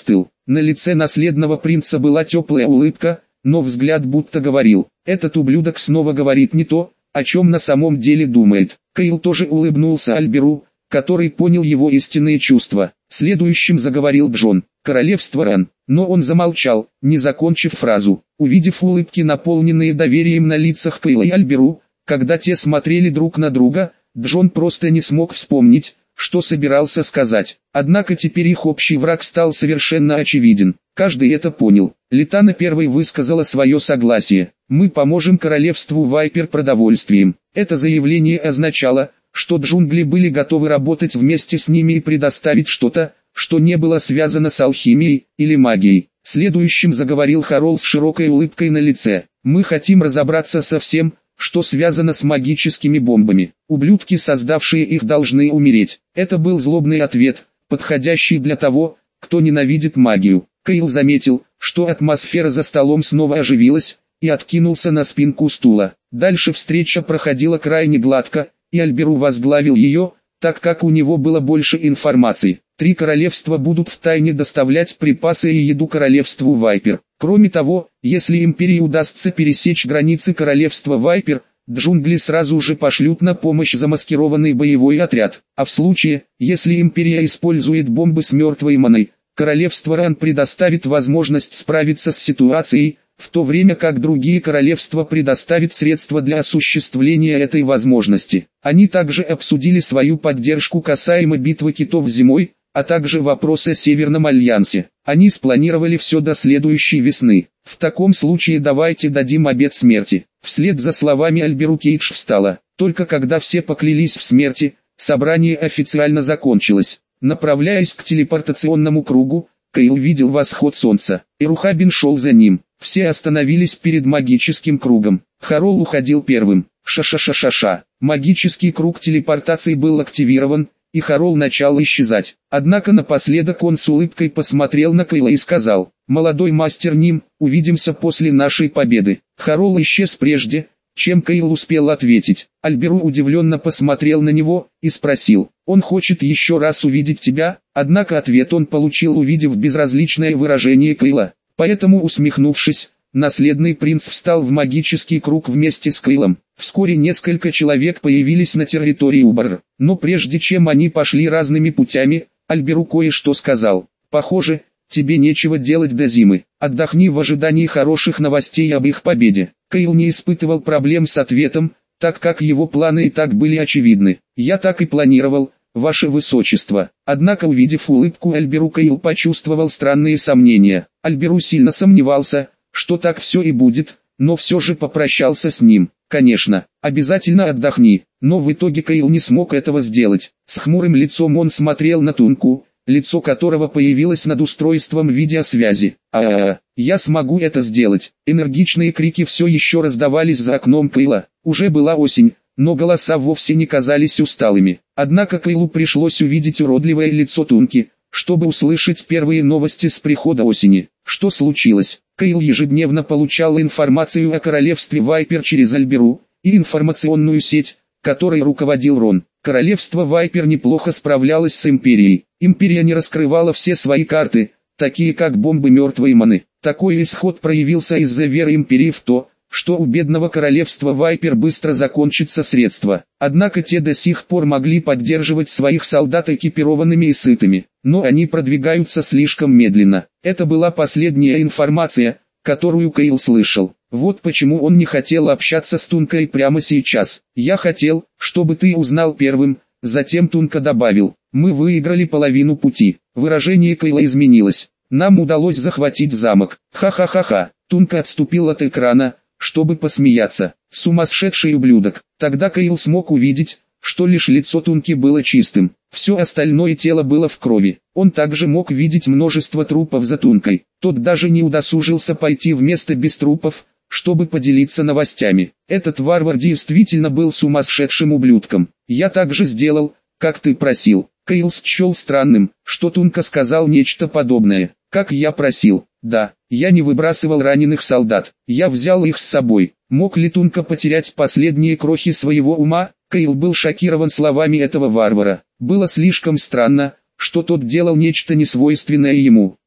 S1: На лице наследного принца была теплая улыбка, но взгляд будто говорил: «Этот ублюдок снова говорит не то, о чем на самом деле думает». Кайл тоже улыбнулся Альберу, который понял его истинные чувства. Следующим заговорил Джон: «Королевство Ран». Но он замолчал, не закончив фразу. Увидев улыбки, наполненные доверием на лицах Кайла и Альберу, когда те смотрели друг на друга, Джон просто не смог вспомнить, что собирался сказать. Однако теперь их общий враг стал совершенно очевиден. Каждый это понял. Литана первой высказала свое согласие. «Мы поможем королевству Вайпер продовольствием». Это заявление означало, что джунгли были готовы работать вместе с ними и предоставить что-то, что не было связано с алхимией или магией. Следующим заговорил Харол с широкой улыбкой на лице: «Мы хотим разобраться со всем, что связано с магическими бомбами. Ублюдки, создавшие их, должны умереть». Это был злобный ответ, подходящий для того, кто ненавидит магию. Кайл заметил, что атмосфера за столом снова оживилась, и откинулся на спинку стула. Дальше встреча проходила крайне гладко, и Альберу возглавил ее, так как у него было больше информации. Три королевства будут втайне доставлять припасы и еду королевству Вайпер. Кроме того, если империи удастся пересечь границы королевства Вайпер, джунгли сразу же пошлют на помощь замаскированный боевой отряд. А в случае, если империя использует бомбы с мертвой маной, королевство Ран предоставит возможность справиться с ситуацией, в то время как другие королевства предоставят средства для осуществления этой возможности. Они также обсудили свою поддержку касаемо битвы китов зимой, а также вопрос о Северном Альянсе. Они спланировали все до следующей весны. «В таком случае давайте дадим обет смерти». Вслед за словами Альберу Кейдж встала. Только когда все поклялись в смерти, собрание официально закончилось. Направляясь к телепортационному кругу, Кайл видел восход солнца, и Рухабин шел за ним. Все остановились перед магическим кругом. Харол уходил первым. Ша-ша-ша-ша-ша. Магический круг телепортации был активирован, и Харол начал исчезать. Однако напоследок он с улыбкой посмотрел на Кайла и сказал: «Молодой мастер Ним, увидимся после нашей победы». Харол исчез прежде, чем Кайл успел ответить. Альберу удивленно посмотрел на него и спросил: «Он хочет еще раз увидеть тебя?» Однако ответ он получил, увидев безразличное выражение Кайла. Поэтому, усмехнувшись, наследный принц встал в магический круг вместе с Кайлом. Вскоре несколько человек появились на территории Убар, но прежде чем они пошли разными путями, Альберу кое-что сказал: «Похоже, тебе нечего делать до зимы. Отдохни в ожидании хороших новостей об их победе». Кайл не испытывал проблем с ответом, так как его планы и так были очевидны. «Я так и планировал, ваше высочество». Однако, увидев улыбку Альберу, Кайл почувствовал странные сомнения. Альберу сильно сомневался, что так все и будет, но все же попрощался с ним. «Конечно, обязательно отдохни». Но в итоге Кайл не смог этого сделать. С хмурым лицом он смотрел на Тунку, лицо которого появилось над устройством видеосвязи. «А-а-а, я смогу это сделать». Энергичные крики все еще раздавались за окном Кайла. Уже была осень, но голоса вовсе не казались усталыми. Однако Кайлу пришлось увидеть уродливое лицо Тунки, чтобы услышать первые новости с прихода осени. Что случилось? Кайл ежедневно получал информацию о королевстве Вайпер через Альберу и информационную сеть, которой руководил Рон. Королевство Вайпер неплохо справлялось с Империей. Империя не раскрывала все свои карты, такие как бомбы мертвой маны. Такой исход проявился из-за веры Империи в то, что у бедного королевства Вайпер быстро закончатся средства. Однако те до сих пор могли поддерживать своих солдат экипированными и сытыми, но они продвигаются слишком медленно. Это была последняя информация, которую Кайл слышал. Вот почему он не хотел общаться с Тункой прямо сейчас. «Я хотел, чтобы ты узнал первым», затем Тунка добавил: «Мы выиграли половину пути». Выражение Кайла изменилось. «Нам удалось захватить замок». Ха-ха-ха-ха. Тунка отступил от экрана, чтобы посмеяться. Сумасшедший ублюдок. Тогда Кайл смог увидеть, что лишь лицо Тунки было чистым. Все остальное тело было в крови. Он также мог видеть множество трупов за Тункой. Тот даже не удосужился пойти в место без трупов, чтобы поделиться новостями. Этот варвар действительно был сумасшедшим ублюдком. «Я также сделал, как ты просил». Кайл счел странным, что Тунка сказал нечто подобное. «Как я просил?» «Да, я не выбрасывал раненых солдат, я взял их с собой». Мог ли Тунка потерять последние крохи своего ума? Кайл был шокирован словами этого варвара. Было слишком странно, что тот делал нечто несвойственное ему.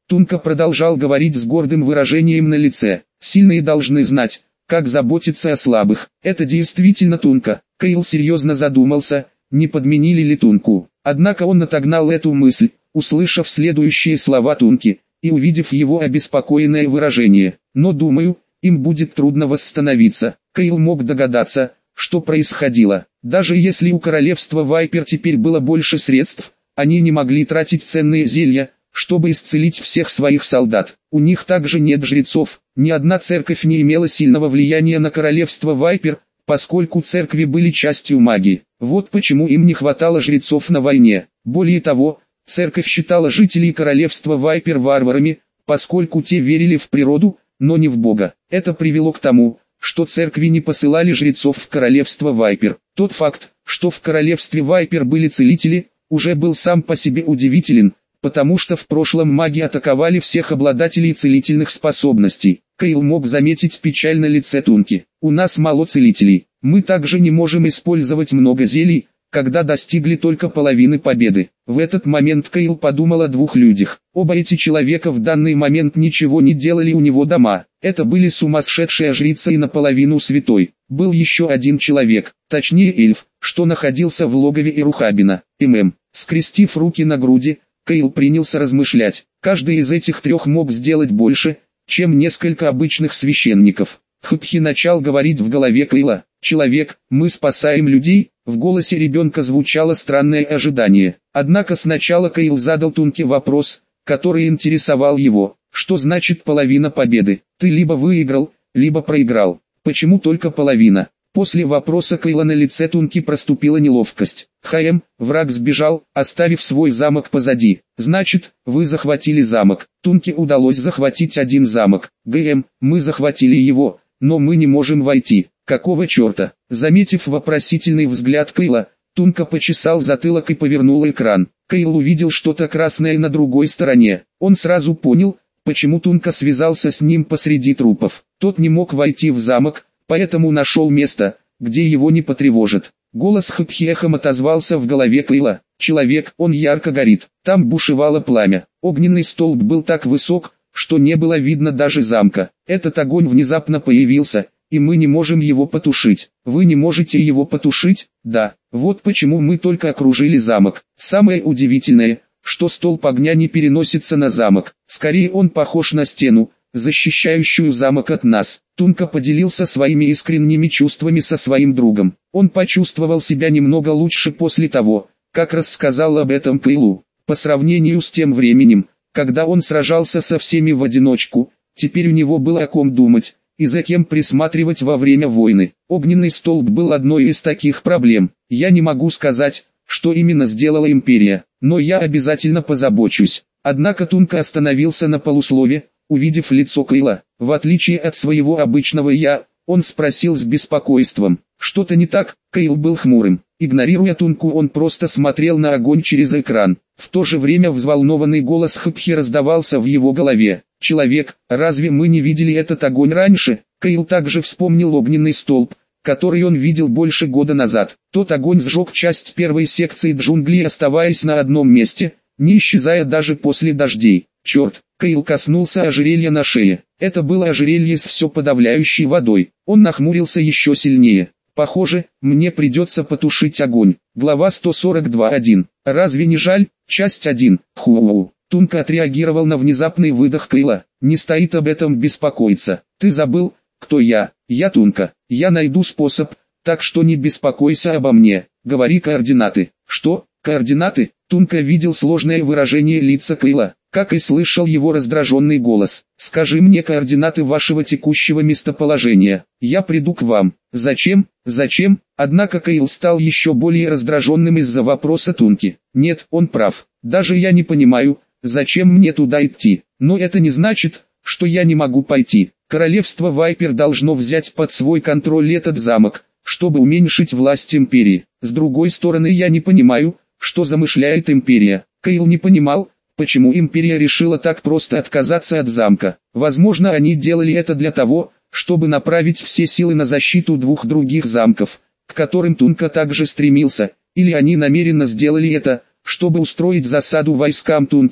S1: Тунка продолжал говорить с гордым выражением на лице. Сильные должны знать, как заботиться о слабых. Это действительно Тунка. Кейл серьезно задумался, не подменили ли Тунку. Однако он отогнал эту мысль, услышав следующие слова Тунки, и увидев его обеспокоенное выражение. Но думаю, им будет трудно восстановиться. Кейл мог догадаться, что происходило. Даже если у королевства Вайпер теперь было больше средств, они не могли тратить ценные зелья, чтобы исцелить всех своих солдат. У них также нет жрецов. Ни одна церковь не имела сильного влияния на королевство Вайпер, поскольку церкви были частью магии. Вот почему им не хватало жрецов на войне. Более того, церковь считала жителей королевства Вайпер варварами, поскольку те верили в природу, но не в Бога. Это привело к тому, что церкви не посылали жрецов в королевство Вайпер. Тот факт, что в королевстве Вайпер были целители, уже был сам по себе удивителен, потому что в прошлом маги атаковали всех обладателей целительных способностей. Кейл мог заметить печаль на лице Тунки. «У нас мало целителей, мы также не можем использовать много зелий, когда достигли только половины победы». В этот момент Кейл подумал о двух людях. Оба эти человека в данный момент ничего не делали у него дома. Это были сумасшедшая жрица и наполовину святой. Был еще один человек, точнее эльф, что находился в логове Ирухабина. ММ. Скрестив руки на груди, Кейл принялся размышлять. Каждый из этих трех мог сделать больше, чем несколько обычных священников. Хпхи начал говорить в голове Кейла. «Человек, мы спасаем людей». В голосе ребенка звучало странное ожидание. Однако сначала Кейл задал Тунке вопрос, который интересовал его. Что значит половина победы? Ты либо выиграл, либо проиграл. Почему только половина? После вопроса Кейла на лице Тунки проступила неловкость. «Хаем, враг сбежал, оставив свой замок позади. Значит, вы захватили замок». Тунке удалось захватить один замок. «ГМ, мы захватили его, но мы не можем войти». «Какого черта?» Заметив вопросительный взгляд Кейла, Тунка почесал затылок и повернул экран. Кейл увидел что-то красное на другой стороне. Он сразу понял, почему Тунка связался с ним посреди трупов. Тот не мог войти в замок, поэтому нашел место, где его не потревожат. Голос Хпхи эхом отозвался в голове Кейла. «Человек, он ярко горит». Там бушевало пламя. Огненный столб был так высок, что не было видно даже замка. Этот огонь внезапно появился, и мы не можем его потушить. Вы не можете его потушить? Да. Вот почему мы только окружили замок. Самое удивительное, что столб огня не переносится на замок. Скорее он похож на стену, защищающую замок от нас. Тунка поделился своими искренними чувствами со своим другом. Он почувствовал себя немного лучше после того, как рассказал об этом Кейлу. По сравнению с тем временем, когда он сражался со всеми в одиночку, теперь у него было о ком думать и за кем присматривать во время войны. Огненный столб был одной из таких проблем. Я не могу сказать, что именно сделала империя, но я обязательно позабочусь. Однако Тунка остановился на полуслове, увидев лицо Кейла. В отличие от своего обычного «я», он спросил с беспокойством. «Что-то не так?» Кейл был хмурым. Игнорируя Тунку, он просто смотрел на огонь через экран. В то же время взволнованный голос Хпхи раздавался в его голове. «Человек, разве мы не видели этот огонь раньше?» Кейл также вспомнил огненный столб, который он видел больше года назад. Тот огонь сжег часть первой секции джунглей, оставаясь на одном месте, не исчезая даже после дождей. Черт! Кейл коснулся ожерелья на шее. Это было ожерелье с все подавляющей водой. Он нахмурился еще сильнее. Похоже, мне придется потушить огонь. Глава сто сорок два точка один. Разве не жаль? Часть один. Ху-у-у. Тунка отреагировал на внезапный выдох Кейла. Не стоит об этом беспокоиться. Ты забыл, кто я? Я Тунка. Я найду способ, так что не беспокойся обо мне. Говори координаты. Что? Координаты? Тунка видел сложное выражение лица Кейла, как и слышал его раздраженный голос. «Скажи мне координаты вашего текущего местоположения. Я приду к вам». «Зачем? Зачем?» Однако Кейл стал еще более раздраженным из-за вопроса Тунки. «Нет, он прав. Даже я не понимаю, зачем мне туда идти. Но это не значит, что я не могу пойти. Королевство Вайпер должно взять под свой контроль этот замок, чтобы уменьшить власть империи. С другой стороны, я не понимаю, что замышляет империя». Кейл не понимал, почему империя решила так просто отказаться от замка. Возможно, они делали это для того, чтобы направить все силы на защиту двух других замков, к которым Тунка также стремился, или они намеренно сделали это, чтобы устроить засаду войскам Тунки,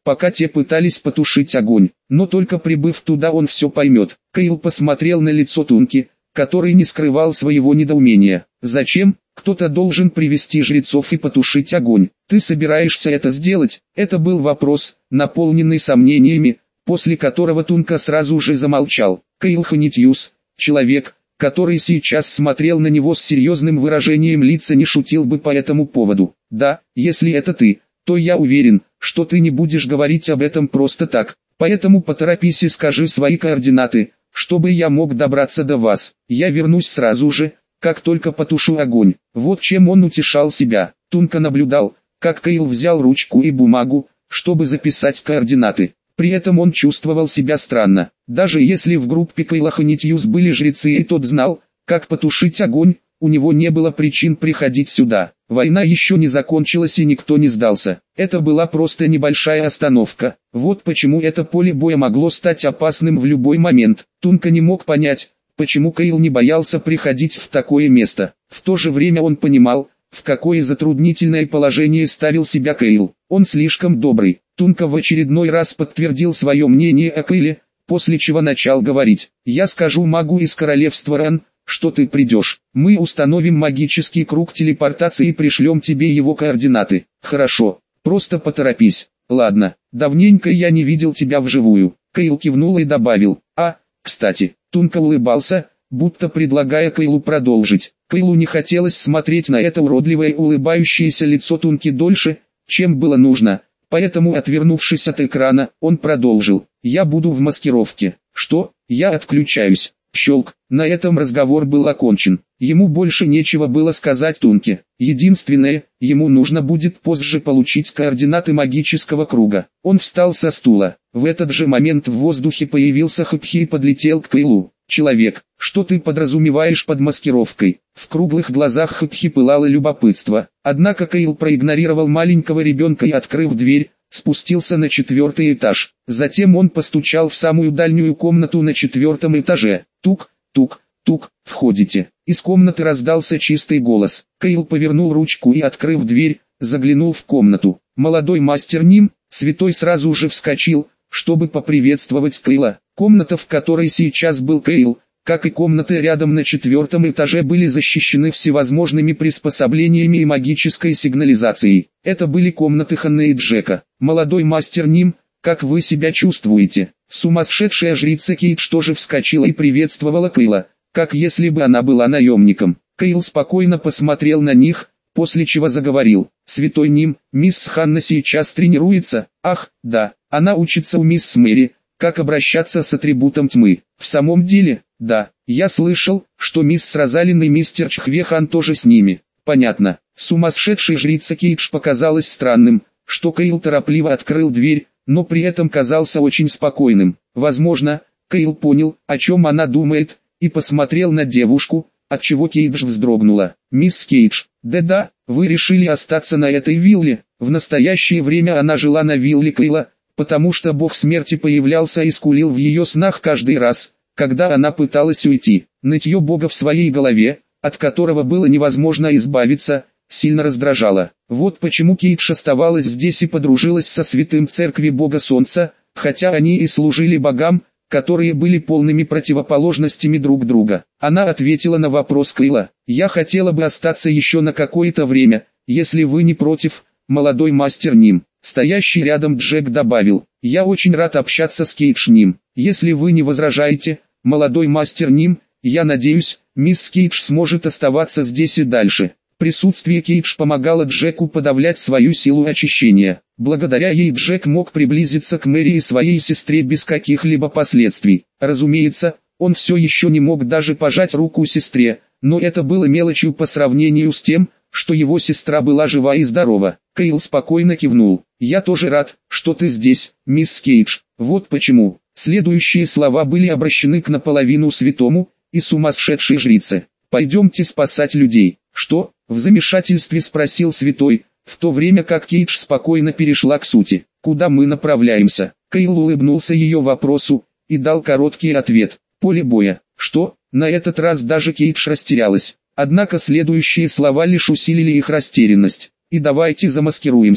S1: пока те пытались потушить огонь. Но только прибыв туда, он все поймет. Кейл посмотрел на лицо Тунки, который не скрывал своего недоумения. Зачем? Кто-то должен привести жрецов и потушить огонь. Ты собираешься это сделать? Это был вопрос, наполненный сомнениями, после которого Тунка сразу же замолчал. Кейл Ханитьюс, человек, который сейчас смотрел на него с серьезным выражением лица, не шутил бы по этому поводу. Да, если это ты, то я уверен, что ты не будешь говорить об этом просто так. Поэтому поторопись и скажи свои координаты, чтобы я мог добраться до вас. Я вернусь сразу же, как только потушу огонь. Вот чем он утешал себя. Тунка наблюдал, как Кейл взял ручку и бумагу, чтобы записать координаты. При этом он чувствовал себя странно. Даже если в группе Кейла Ханитьюс были жрецы и тот знал, как потушить огонь, у него не было причин приходить сюда. Война еще не закончилась и никто не сдался. Это была просто небольшая остановка. Вот почему это поле боя могло стать опасным в любой момент. Тунка не мог понять, почему Кейл не боялся приходить в такое место. В то же время он понимал, в какое затруднительное положение ставил себя Кейл. Он слишком добрый. Тунка в очередной раз подтвердил свое мнение о Кейле, после чего начал говорить. «Я скажу магу из королевства Ран, что ты придешь. Мы установим магический круг телепортации и пришлем тебе его координаты. Хорошо, просто поторопись». «Ладно, давненько я не видел тебя вживую». Кейл кивнул и добавил. «А, кстати». Тунка улыбался, будто предлагая Кейлу продолжить. Кейлу не хотелось смотреть на это уродливое улыбающееся лицо Тунки дольше, чем было нужно, поэтому, отвернувшись от экрана, он продолжил. «Я буду в маскировке». «Что? Я отключаюсь». Щелк. На этом разговор был окончен. Ему больше нечего было сказать Тунке. Единственное, ему нужно будет позже получить координаты магического круга. Он встал со стула. В этот же момент в воздухе появился Хэпхи и подлетел к Кейлу. «Человек, что ты подразумеваешь под маскировкой?» В круглых глазах Хэпхи пылало любопытство. Однако Кейл проигнорировал маленького ребенка и, открыв дверь, спустился на четвертый этаж. Затем он постучал в самую дальнюю комнату на четвертом этаже. Тук, тук, тук, входите. Из комнаты раздался чистый голос. Кейл повернул ручку и, открыв дверь, заглянул в комнату. Молодой мастер Ним, святой, сразу же вскочил, чтобы поприветствовать Кейла. Комната, в которой сейчас был Кейл, как и комнаты рядом на четвертом этаже, были защищены всевозможными приспособлениями и магической сигнализацией. Это были комнаты Ханны и Джека. «Молодой мастер Ним, как вы себя чувствуете?» Сумасшедшая жрица Кейдж тоже вскочила и приветствовала Кейла, как если бы она была наемником. Кейл спокойно посмотрел на них, после чего заговорил. «Святой Ним, мисс Ханна сейчас тренируется?» «Ах, да, она учится у мисс Мэри, как обращаться с атрибутом тьмы». «В самом деле?» «Да, я слышал, что мисс Розалин и мистер Чхвехан тоже с ними». «Понятно». Сумасшедшей жрице Кейдж показалось странным, что Кейл торопливо открыл дверь, но при этом казался очень спокойным. Возможно, Кейл понял, о чем она думает, и посмотрел на девушку, отчего Кейдж вздрогнула. «Мисс Кейдж, да-да, вы решили остаться на этой вилле?» В настоящее время она жила на вилле Кейла, потому что бог смерти появлялся и скулил в ее снах каждый раз, когда она пыталась уйти. Нытье бога в своей голове, от которого было невозможно избавиться, сильно раздражало. Вот почему Кейдж оставалась здесь и подружилась со святым церкви бога солнца, хотя они и служили богам, которые были полными противоположностями друг друга. Она ответила на вопрос Кейла. «Я хотела бы остаться еще на какое-то время, если вы не против, молодой мастер Ним». Стоящий рядом Джек добавил. «Я очень рад общаться с Кейдж Ним. Если вы не возражаете, молодой мастер Ним, я надеюсь, мисс Кейдж сможет оставаться здесь и дальше». Присутствие Кейдж помогало Джеку подавлять свою силу очищения. Благодаря ей Джек мог приблизиться к Мэри и своей сестре без каких-либо последствий. Разумеется, он все еще не мог даже пожать руку сестре, но это было мелочью по сравнению с тем, что его сестра была жива и здорова. Кейл спокойно кивнул. «Я тоже рад, что ты здесь, мисс Кейдж. Вот почему». Следующие слова были обращены к наполовину святому и сумасшедшей жрице. «Пойдемте спасать людей». «Что?» — в замешательстве спросил святой, в то время как Кейдж спокойно перешла к сути. «Куда мы направляемся?» Кейл улыбнулся ее вопросу и дал короткий ответ. «Поле боя». «Что?» На этот раз даже Кейдж растерялась. Однако следующие слова лишь усилили их растерянность. «И давайте замаскируемся».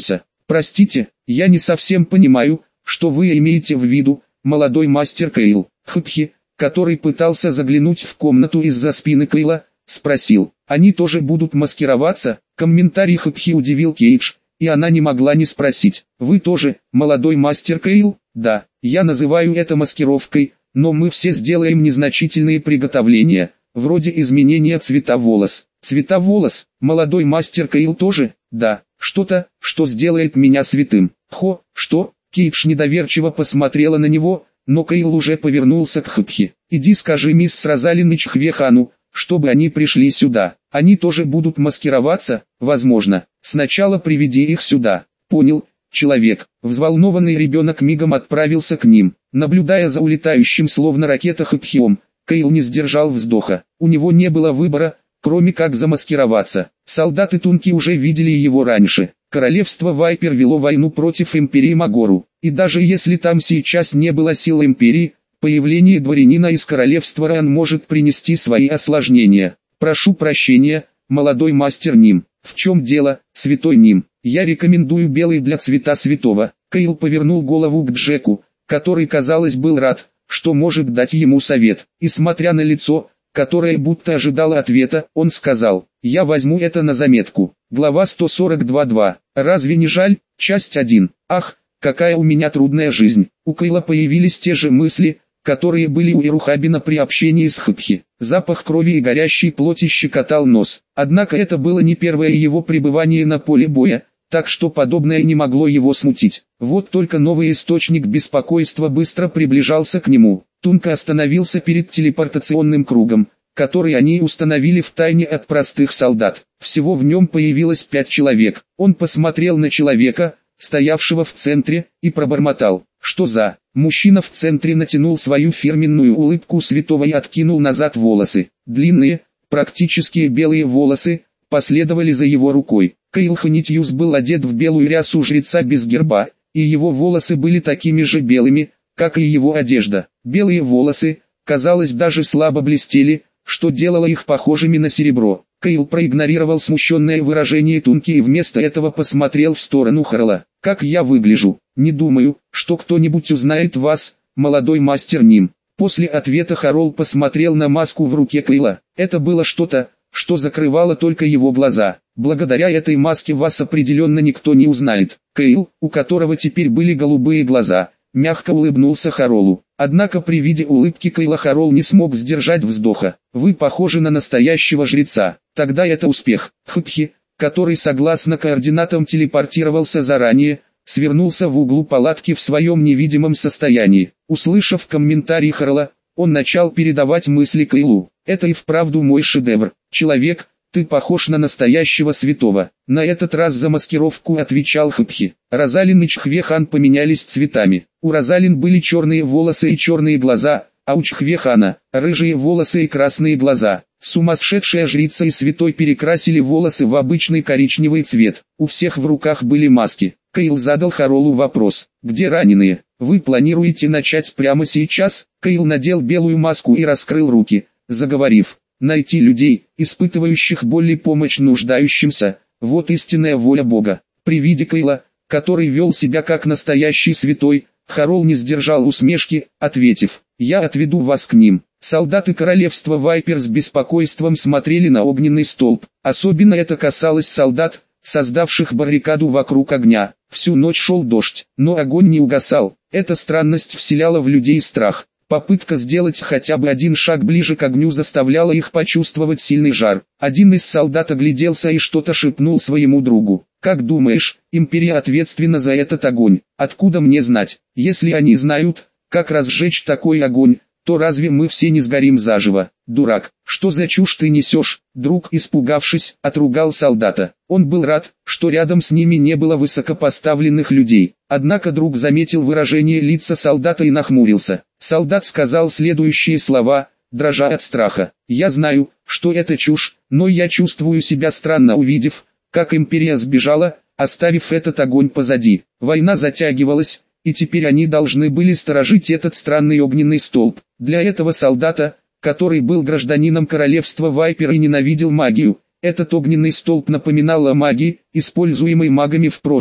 S1: Простите, я не совсем понимаю, что вы имеете в виду, молодой мастер Кейл. Хпхи, который пытался заглянуть в комнату из-за спины Кейла, спросил, они тоже будут маскироваться? Комментарий Хпхи удивил Кейдж, и она не могла не спросить. Вы тоже, молодой мастер Кейл? Да, я называю это маскировкой, но мы все сделаем незначительные приготовления, вроде изменения цвета волос. Цвета волос, молодой мастер Кейл тоже? Да, что-то, что сделает меня святым. Хо, что? Кейдж недоверчиво посмотрела на него, но Кейл уже повернулся к Хпхи. Иди скажи мисс Розалин и Чхвехану, чтобы они пришли сюда. Они тоже будут маскироваться, возможно. Сначала приведи их сюда. Понял, человек. Взволнованный ребенок мигом отправился к ним. Наблюдая за улетающим словно ракета Хпхиом, Кейл не сдержал вздоха. У него не было выбора, кроме как замаскироваться. Солдаты Тунки уже видели его раньше. Королевство Вайпер вело войну против Империи Магору. И даже если там сейчас не было сил Империи, появление дворянина из королевства Ран может принести свои осложнения. Прошу прощения, молодой мастер Ним. В чем дело, святой Ним? Я рекомендую белый для цвета святого. Кейл повернул голову к Джеку, который, казалось, был рад, что может дать ему совет. И смотря на лицо, которое будто ожидало ответа, он сказал, я возьму это на заметку. Глава сто сорок два точка два. Разве не жаль? Часть один. Ах, какая у меня трудная жизнь. У Кейла появились те же мысли, которые были у Ирухабина при общении с Хпхи. Запах крови и горящей плоти щекотал нос. Однако это было не первое его пребывание на поле боя, так что подобное не могло его смутить. Вот только новый источник беспокойства быстро приближался к нему. Тунка остановился перед телепортационным кругом, который они установили втайне от простых солдат. Всего в нем появилось пять человек. Он посмотрел на человека, стоявшего в центре, и пробормотал. Что за... Мужчина в центре натянул свою фирменную улыбку святого и откинул назад волосы. Длинные, практически белые волосы, последовали за его рукой. Кейл Ханитьюс был одет в белую рясу жреца без герба, и его волосы были такими же белыми, как и его одежда. Белые волосы, казалось, даже слабо блестели, что делало их похожими на серебро. Кейл проигнорировал смущенное выражение Тунки и вместо этого посмотрел в сторону Харла. «Как я выгляжу? Не думаю, что кто-нибудь узнает вас, молодой мастер Ним». После ответа Харол посмотрел на маску в руке Кейла. Это было что-то, что закрывало только его глаза. Благодаря этой маске вас определенно никто не узнает. Кейл, у которого теперь были голубые глаза, мягко улыбнулся Харолу. Однако при виде улыбки Кейла Харол не смог сдержать вздоха. «Вы похожи на настоящего жреца. Тогда это успех». Хпхи, который согласно координатам телепортировался заранее, свернулся в углу палатки в своем невидимом состоянии. Услышав комментарий Харла, он начал передавать мысли Кейлу. «Это и вправду мой шедевр. Человек, ты похож на настоящего святого». На этот раз за маскировку отвечал Хпхи. Розалин и Чхвехан поменялись цветами. У Розалин были черные волосы и черные глаза, а у Чхвехана – рыжие волосы и красные глаза. Сумасшедшая жрица и святой перекрасили волосы в обычный коричневый цвет. У всех в руках были маски. Кейл задал Харолу вопрос. «Где раненые? Вы планируете начать прямо сейчас?» Кейл надел белую маску и раскрыл руки, заговорив. «Найти людей, испытывающих боль и помощь нуждающимся, вот истинная воля Бога». При виде Кейла, который вел себя как настоящий святой, Харол не сдержал усмешки, ответив, «Я отведу вас к ним». Солдаты королевства Вайпер с беспокойством смотрели на огненный столб. Особенно это касалось солдат, создавших баррикаду вокруг огня. Всю ночь шел дождь, но огонь не угасал. Эта странность вселяла в людей страх. Попытка сделать хотя бы один шаг ближе к огню заставляла их почувствовать сильный жар. Один из солдат огляделся и что-то шепнул своему другу. «Как думаешь, империя ответственна за этот огонь? Откуда мне знать? Если они знают, как разжечь такой огонь, то разве мы все не сгорим заживо? Дурак, что за чушь ты несешь?» Друг, испугавшись, отругал солдата. Он был рад, что рядом с ними не было высокопоставленных людей. Однако друг заметил выражение лица солдата и нахмурился. Солдат сказал следующие слова, дрожа от страха. «Я знаю, что это чушь, но я чувствую себя странно, увидев, как империя сбежала, оставив этот огонь позади. Война затягивалась, и теперь они должны были сторожить этот странный огненный столб. Для этого солдата, который был гражданином королевства Вайпер и ненавидел магию, этот огненный столб напоминал о магии, используемой магами в прошлом.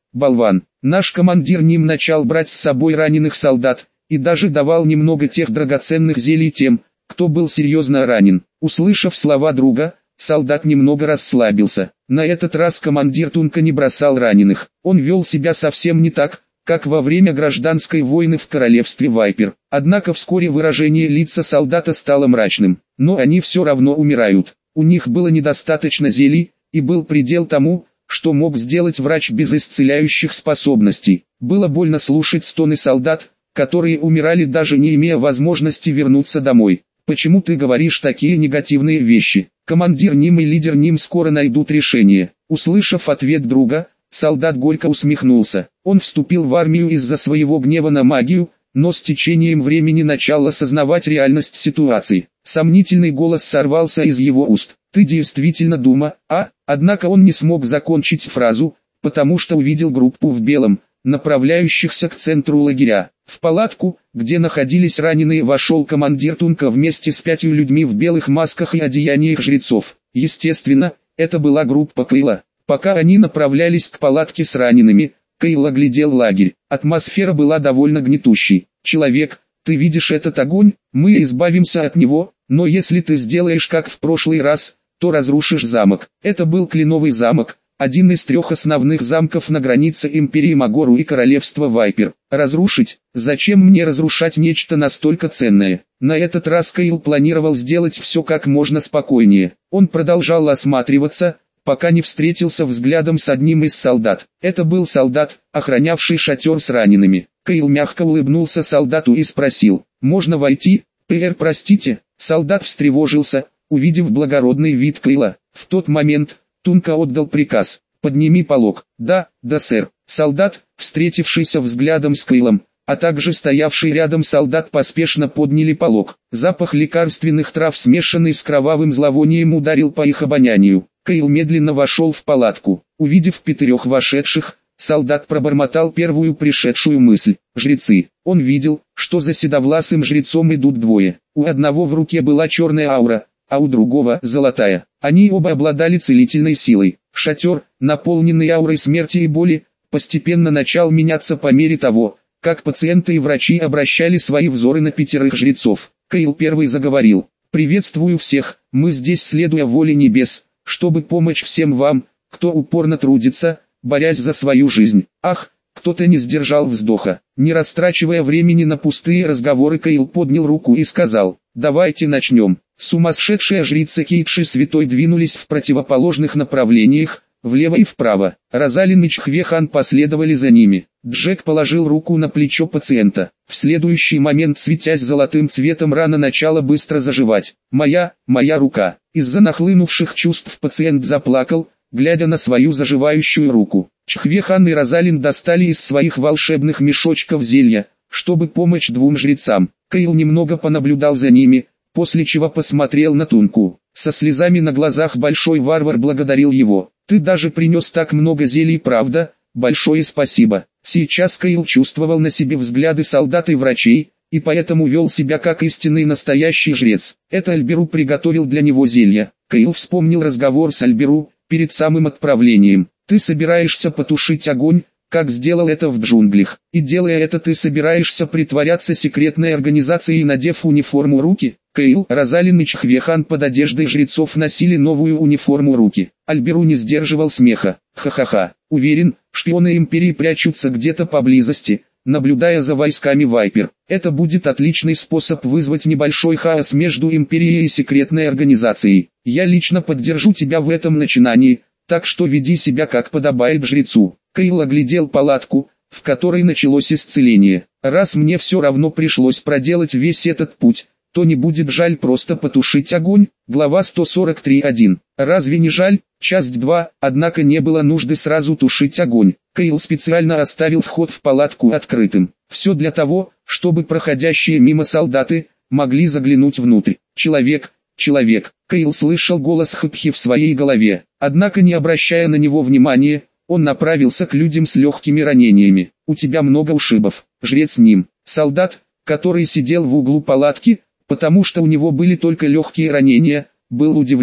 S1: болван. Наш командир Ним начал брать с собой раненых солдат, и даже давал немного тех драгоценных зелий тем, кто был серьезно ранен. Услышав слова друга, солдат немного расслабился. На этот раз командир Тунка не бросал раненых. Он вел себя совсем не так, как во время гражданской войны в королевстве Вайпер. Однако вскоре выражение лица солдата стало мрачным. Но они все равно умирают. У них было недостаточно зелий, и был предел тому, что мог сделать врач без исцеляющих способностей. Было больно слушать стоны солдат, которые умирали, даже не имея возможности вернуться домой. «Почему ты говоришь такие негативные вещи? Командир Ним и лидер Ним скоро найдут решение». Услышав ответ друга, солдат горько усмехнулся. Он вступил в армию из-за своего гнева на магию, но с течением времени начал осознавать реальность ситуации. Сомнительный голос сорвался из его уст. «Ты действительно дума, а?» Однако он не смог закончить фразу, потому что увидел группу в белом, направляющихся к центру лагеря. В палатку, где находились раненые, вошел командир Тунка вместе с пятью людьми в белых масках и одеяниях жрецов. Естественно, это была группа Кейла. Пока они направлялись к палатке с ранеными, Кейл оглядел лагерь. Атмосфера была довольно гнетущей. «Человек, ты видишь этот огонь? Мы избавимся от него, но если ты сделаешь как в прошлый раз, то разрушишь замок». Это был Кленовый замок, один из трех основных замков на границе Империи Магору и Королевства Вайпер. Разрушить? Зачем мне разрушать нечто настолько ценное? На этот раз Кейл планировал сделать все как можно спокойнее. Он продолжал осматриваться, пока не встретился взглядом с одним из солдат. Это был солдат, охранявший шатер с ранеными. Кейл мягко улыбнулся солдату и спросил: «Можно войти?» «Пэр, простите». Солдат встревожился, увидев благородный вид Кейла. В тот момент Тунка отдал приказ: «Подними полог». «Да, да, сэр». Солдат, встретившийся взглядом с Кейлом, а также стоявший рядом солдат, поспешно подняли полог. Запах лекарственных трав, смешанный с кровавым зловонием, ударил по их обонянию. Кейл медленно вошел в палатку. Увидев пятерых вошедших, солдат пробормотал первую пришедшую мысль: «Жрецы». Он видел, что за седовласым жрецом идут двое. У одного в руке была черная аура, а у другого – золотая. Они оба обладали целительной силой. Шатер, наполненный аурой смерти и боли, постепенно начал меняться по мере того, как пациенты и врачи обращали свои взоры на пятерых жрецов. Кейл первый заговорил: «Приветствую всех, мы здесь, следуя воле небес, чтобы помочь всем вам, кто упорно трудится, борясь за свою жизнь». Ах! Кто-то не сдержал вздоха. Не растрачивая времени на пустые разговоры, Кейл поднял руку и сказал: «Давайте начнем». Сумасшедшая жрица Кейтши Святой двинулись в противоположных направлениях, влево и вправо. Розалин и Чхвехан последовали за ними. Джек положил руку на плечо пациента. В следующий момент, светясь золотым цветом, рана начала быстро заживать. «Моя, моя рука». Из-за нахлынувших чувств пациент заплакал, глядя на свою заживающую руку. Чхвехан и Розалин достали из своих волшебных мешочков зелья, чтобы помочь двум жрецам. Кейл немного понаблюдал за ними, после чего посмотрел на Тунку. Со слезами на глазах большой варвар благодарил его. «Ты даже принес так много зелий, правда? Большое спасибо». Сейчас Кейл чувствовал на себе взгляды солдат и врачей, и поэтому вел себя как истинный настоящий жрец. Это Альберу приготовил для него зелья. Кейл вспомнил разговор с Альберу перед самым отправлением. «Ты собираешься потушить огонь, как сделал это в джунглях, и делая это ты собираешься притворяться секретной организацией, надев униформу руки?» Кейл, Розалин и Чхвехан под одеждой жрецов носили новую униформу руки. Альберу не сдерживал смеха. «Ха-ха-ха, уверен, шпионы Империи прячутся где-то поблизости, наблюдая за войсками Вайпер. Это будет отличный способ вызвать небольшой хаос между Империей и секретной организацией. Я лично поддержу тебя в этом начинании, так что веди себя как подобает жрецу». Кейл оглядел палатку, в которой началось исцеление. «Раз мне все равно пришлось проделать весь этот путь, то не будет жаль просто потушить огонь». Глава сто сорок три один. Разве не жаль? Часть два. Однако не было нужды сразу тушить огонь. Кейл специально оставил вход в палатку открытым. Все для того, чтобы проходящие мимо солдаты могли заглянуть внутрь. «Человек, человек». Кейл слышал голос Хпхи в своей голове. Однако, не обращая на него внимания, он направился к людям с легкими ранениями. «У тебя много ушибов». Жрец Ним. Солдат, который сидел в углу палатки, потому что у него были только легкие ранения, был удивлен.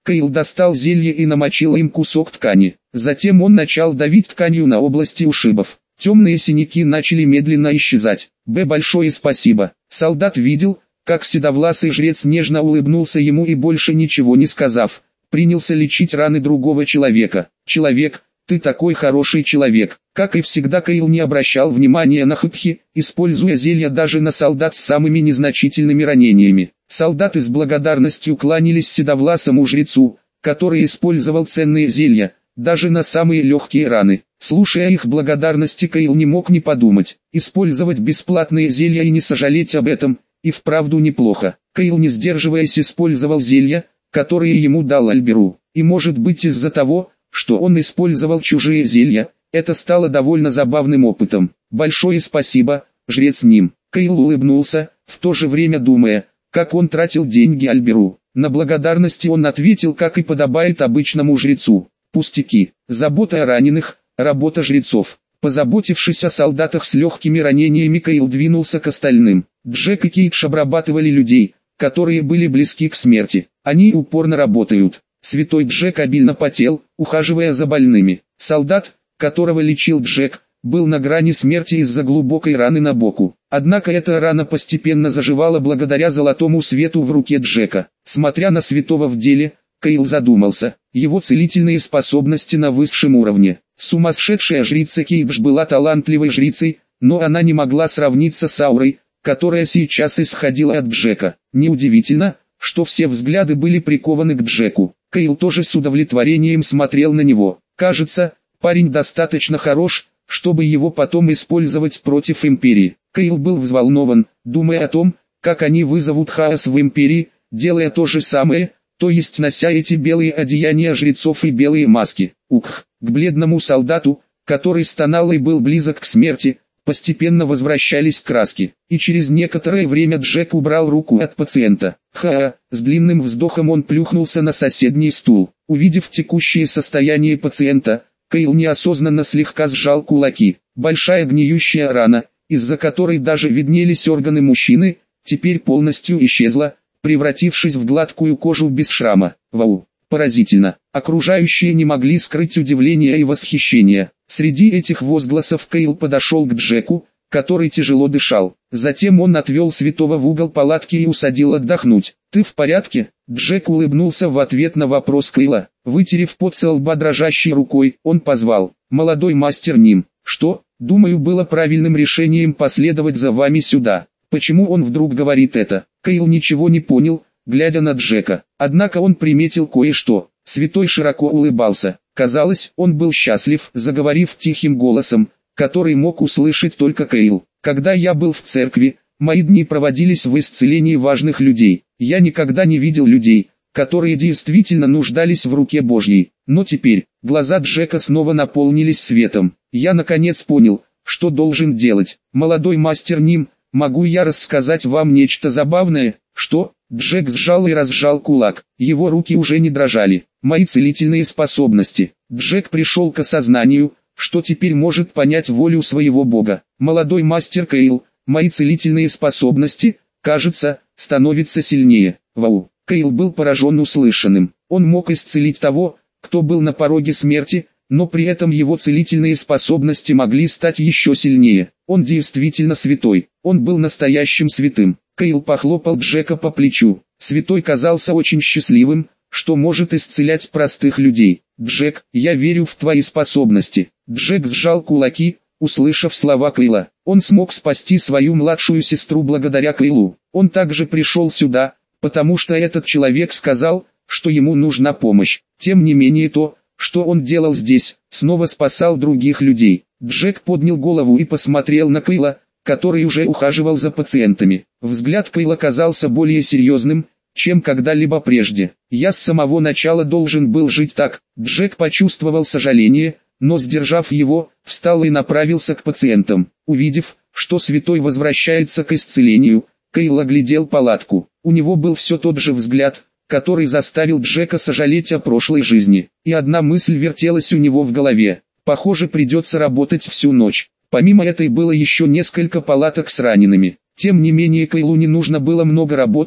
S1: Кейл достал зелье и намочил им кусок ткани. Затем он начал давить тканью на области ушибов. Темные синяки начали медленно исчезать. Б. Большое спасибо. Солдат видел, как седовласый жрец нежно улыбнулся ему и больше ничего не сказав, принялся лечить раны другого человека. «Человек, ты такой хороший человек». Как и всегда, Кейл не обращал внимания на хыкхи, используя зелья даже на солдат с самыми незначительными ранениями. Солдаты с благодарностью кланялись седовласому жрецу, который использовал ценные зелья, даже на самые легкие раны. Слушая их благодарности, Кейл не мог не подумать, использовать бесплатные зелья и не сожалеть об этом, и вправду неплохо. Кейл, не сдерживаясь, использовал зелья, которые ему дал Альберу, и может быть из-за того, что он использовал чужие зелья, это стало довольно забавным опытом. «Большое спасибо, жрец Ним». Кейл улыбнулся, в то же время думая, как он тратил деньги Альберу. На благодарности он ответил, как и подобает обычному жрецу: «Пустяки, забота о раненых, работа жрецов». Позаботившись о солдатах с легкими ранениями, Кейл двинулся к остальным. Джек и Кейдж обрабатывали людей, которые были близки к смерти. Они упорно работают. Святой Джек обильно потел, ухаживая за больными. Солдат, которого лечил Джек, был на грани смерти из-за глубокой раны на боку. Однако эта рана постепенно заживала благодаря золотому свету в руке Джека. Смотря на святого в деле, Кейл задумался. Его целительные способности на высшем уровне. Сумасшедшая жрица Кейдж была талантливой жрицей, но она не могла сравниться с аурой, которая сейчас исходила от Джека. Неудивительно, что все взгляды были прикованы к Джеку. Кейл тоже с удовлетворением смотрел на него. Кажется, парень достаточно хорош, чтобы его потом использовать против Империи. Кейл был взволнован, думая о том, как они вызовут хаос в Империи, делая то же самое, то есть нося эти белые одеяния жрецов и белые маски. Ух, к бледному солдату, который стонал и был близок к смерти, постепенно возвращались краски, и через некоторое время Джек убрал руку от пациента. Ха-а, с длинным вздохом он плюхнулся на соседний стул. Увидев текущее состояние пациента, Кейл неосознанно слегка сжал кулаки. Большая гниющая рана, из-за которой даже виднелись органы мужчины, теперь полностью исчезла, превратившись в гладкую кожу без шрама. Вау, поразительно. Окружающие не могли скрыть удивление и восхищение. Среди этих возгласов Кейл подошел к Джеку, который тяжело дышал. Затем он отвел святого в угол палатки и усадил отдохнуть. «Ты в порядке?» Джек улыбнулся в ответ на вопрос Кейла. Вытерев пот со лба дрожащей рукой, он позвал: «Молодой мастер Ним». «Что? Думаю, было правильным решением последовать за вами сюда». Почему он вдруг говорит это? Кейл ничего не понял, глядя на Джека. Однако он приметил кое-что. Святой широко улыбался. Казалось, он был счастлив, заговорив тихим голосом, который мог услышать только Кейл. «Когда я был в церкви, мои дни проводились в исцелении важных людей. Я никогда не видел людей, которые действительно нуждались в руке Божьей. Но теперь, глаза Джека снова наполнились светом. Я наконец понял, что должен делать. Молодой мастер Ним, могу я рассказать вам нечто забавное?» «Что?» Джек сжал и разжал кулак. Его руки уже не дрожали. «Мои целительные способности». Джек пришел к осознанию, что теперь может понять волю своего бога. «Молодой мастер Кейл, мои целительные способности, кажется, становятся сильнее». Вау! Кейл был поражен услышанным. Он мог исцелить того, кто был на пороге смерти, но при этом его целительные способности могли стать еще сильнее. Он действительно святой. Он был настоящим святым. Кейл похлопал Джека по плечу. Святой казался очень счастливым, что может исцелять простых людей. «Джек, я верю в твои способности». Джек сжал кулаки, услышав слова Кейла. Он смог спасти свою младшую сестру благодаря Кейлу. Он также пришел сюда, потому что этот человек сказал, что ему нужна помощь. Тем не менее то, что он делал здесь, снова спасал других людей. Джек поднял голову и посмотрел на Кейла, который уже ухаживал за пациентами. Взгляд Кейла казался более серьезным, чем когда-либо прежде. «Я с самого начала должен был жить так». Джек почувствовал сожаление, но сдержав его, встал и направился к пациентам. Увидев, что святой возвращается к исцелению, Кейл оглядел палатку. У него был все тот же взгляд, который заставил Джека сожалеть о прошлой жизни. И одна мысль вертелась у него в голове. Похоже, придется работать всю ночь. Помимо этой было еще несколько палаток с ранеными. Тем не менее Кейлу не нужно было много работать,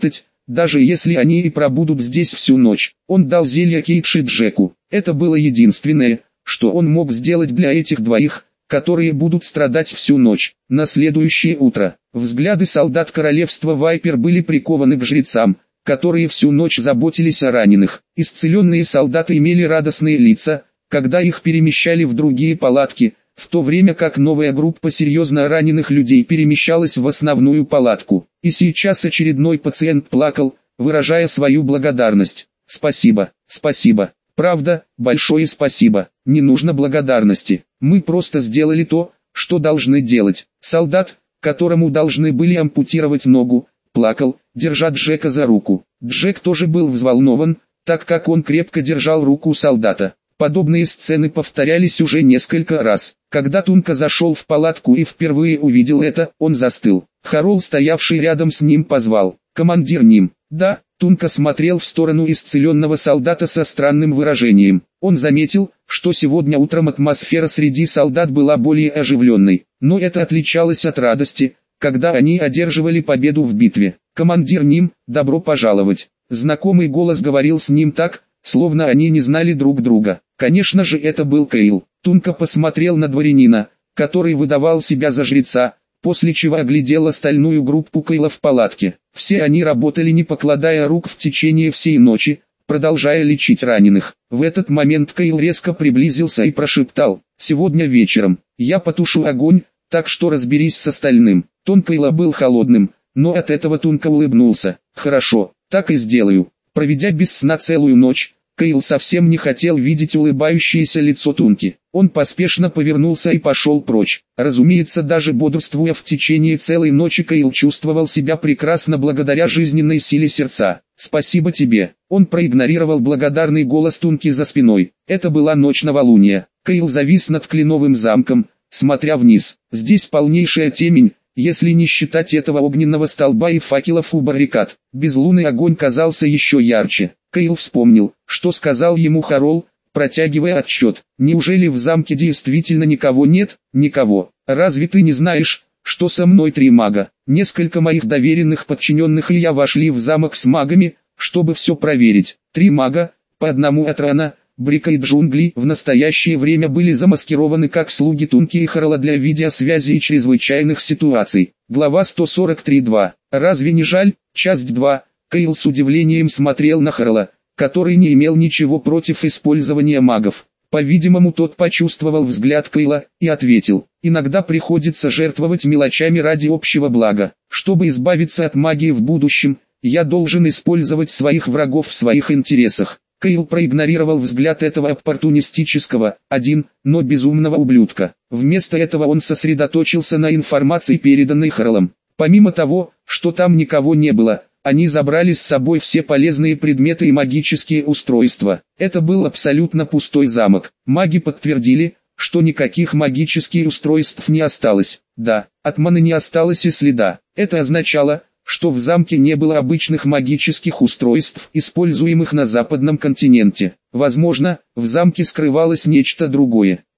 S1: даже если они и пробудут здесь всю ночь. Он дал зелье Кейдж и Джеку. Это было единственное, что он мог сделать для этих двоих, которые будут страдать всю ночь. На следующее утро, взгляды солдат королевства Вайпер были прикованы к жрецам, которые всю ночь заботились о раненых. Исцеленные солдаты имели радостные лица, когда их перемещали в другие палатки, в то время как новая группа серьезно раненых людей перемещалась в основную палатку. И сейчас очередной пациент плакал, выражая свою благодарность. «Спасибо, спасибо. Правда, большое спасибо. Не нужно благодарности. Мы просто сделали то, что должны делать». Солдат, которому должны были ампутировать ногу, плакал, держа Джека за руку. Джек тоже был взволнован, так как он крепко держал руку солдата. Подобные сцены повторялись уже несколько раз. Когда Тунка зашел в палатку и впервые увидел это, он застыл. Харол, стоявший рядом с ним, позвал: «Командир Ним». «Да». Тунка смотрел в сторону исцеленного солдата со странным выражением. Он заметил, что сегодня утром атмосфера среди солдат была более оживленной, но это отличалось от радости, когда они одерживали победу в битве. «Командир Ним, добро пожаловать». Знакомый голос говорил с ним так, словно они не знали друг друга. Конечно же, это был Кейл. Тунка посмотрел на дворянина, который выдавал себя за жреца, после чего оглядел остальную группу Кейла в палатке. Все они работали не покладая рук в течение всей ночи, продолжая лечить раненых. В этот момент Кейл резко приблизился и прошептал: «Сегодня вечером я потушу огонь, так что разберись с остальным». Тон Кейла был холодным, но от этого Тунка улыбнулся. «Хорошо, так и сделаю». Проведя без сна целую ночь, Кейл совсем не хотел видеть улыбающееся лицо Тунки. Он поспешно повернулся и пошел прочь. Разумеется, даже бодрствуя в течение целой ночи, Кейл чувствовал себя прекрасно благодаря жизненной силе сердца. «Спасибо тебе». Он проигнорировал благодарный голос Тунки за спиной. Это была ночь новолуния. Кейл завис над Кленовым замком, смотря вниз. Здесь полнейшая темень, если не считать этого огненного столба и факелов у баррикад. Безлунный огонь казался еще ярче. Кейл вспомнил, что сказал ему Харол, протягивая отчет. «Неужели в замке действительно никого нет?» «Никого. Разве ты не знаешь, что со мной три мага? Несколько моих доверенных подчиненных и я вошли в замок с магами, чтобы все проверить. Три мага, по одному от Рана, Брика и Джунгли, в настоящее время были замаскированы как слуги Тунки и Харола для видеосвязи и чрезвычайных ситуаций». Глава сто сорок три два. «Разве не жаль?» Часть два. Кейл с удивлением смотрел на Харола, который не имел ничего против использования магов. По-видимому, тот почувствовал взгляд Кейла и ответил: «Иногда приходится жертвовать мелочами ради общего блага. Чтобы избавиться от магии в будущем, я должен использовать своих врагов в своих интересах». Кейл проигнорировал взгляд этого оппортунистического, один, но безумного ублюдка. Вместо этого он сосредоточился на информации, переданной Харолом. Помимо того, что там никого не было, они забрали с собой все полезные предметы и магические устройства. Это был абсолютно пустой замок. Маги подтвердили, что никаких магических устройств не осталось. Да, от маны не осталось и следа. Это означало, что в замке не было обычных магических устройств, используемых на западном континенте. Возможно, в замке скрывалось нечто другое.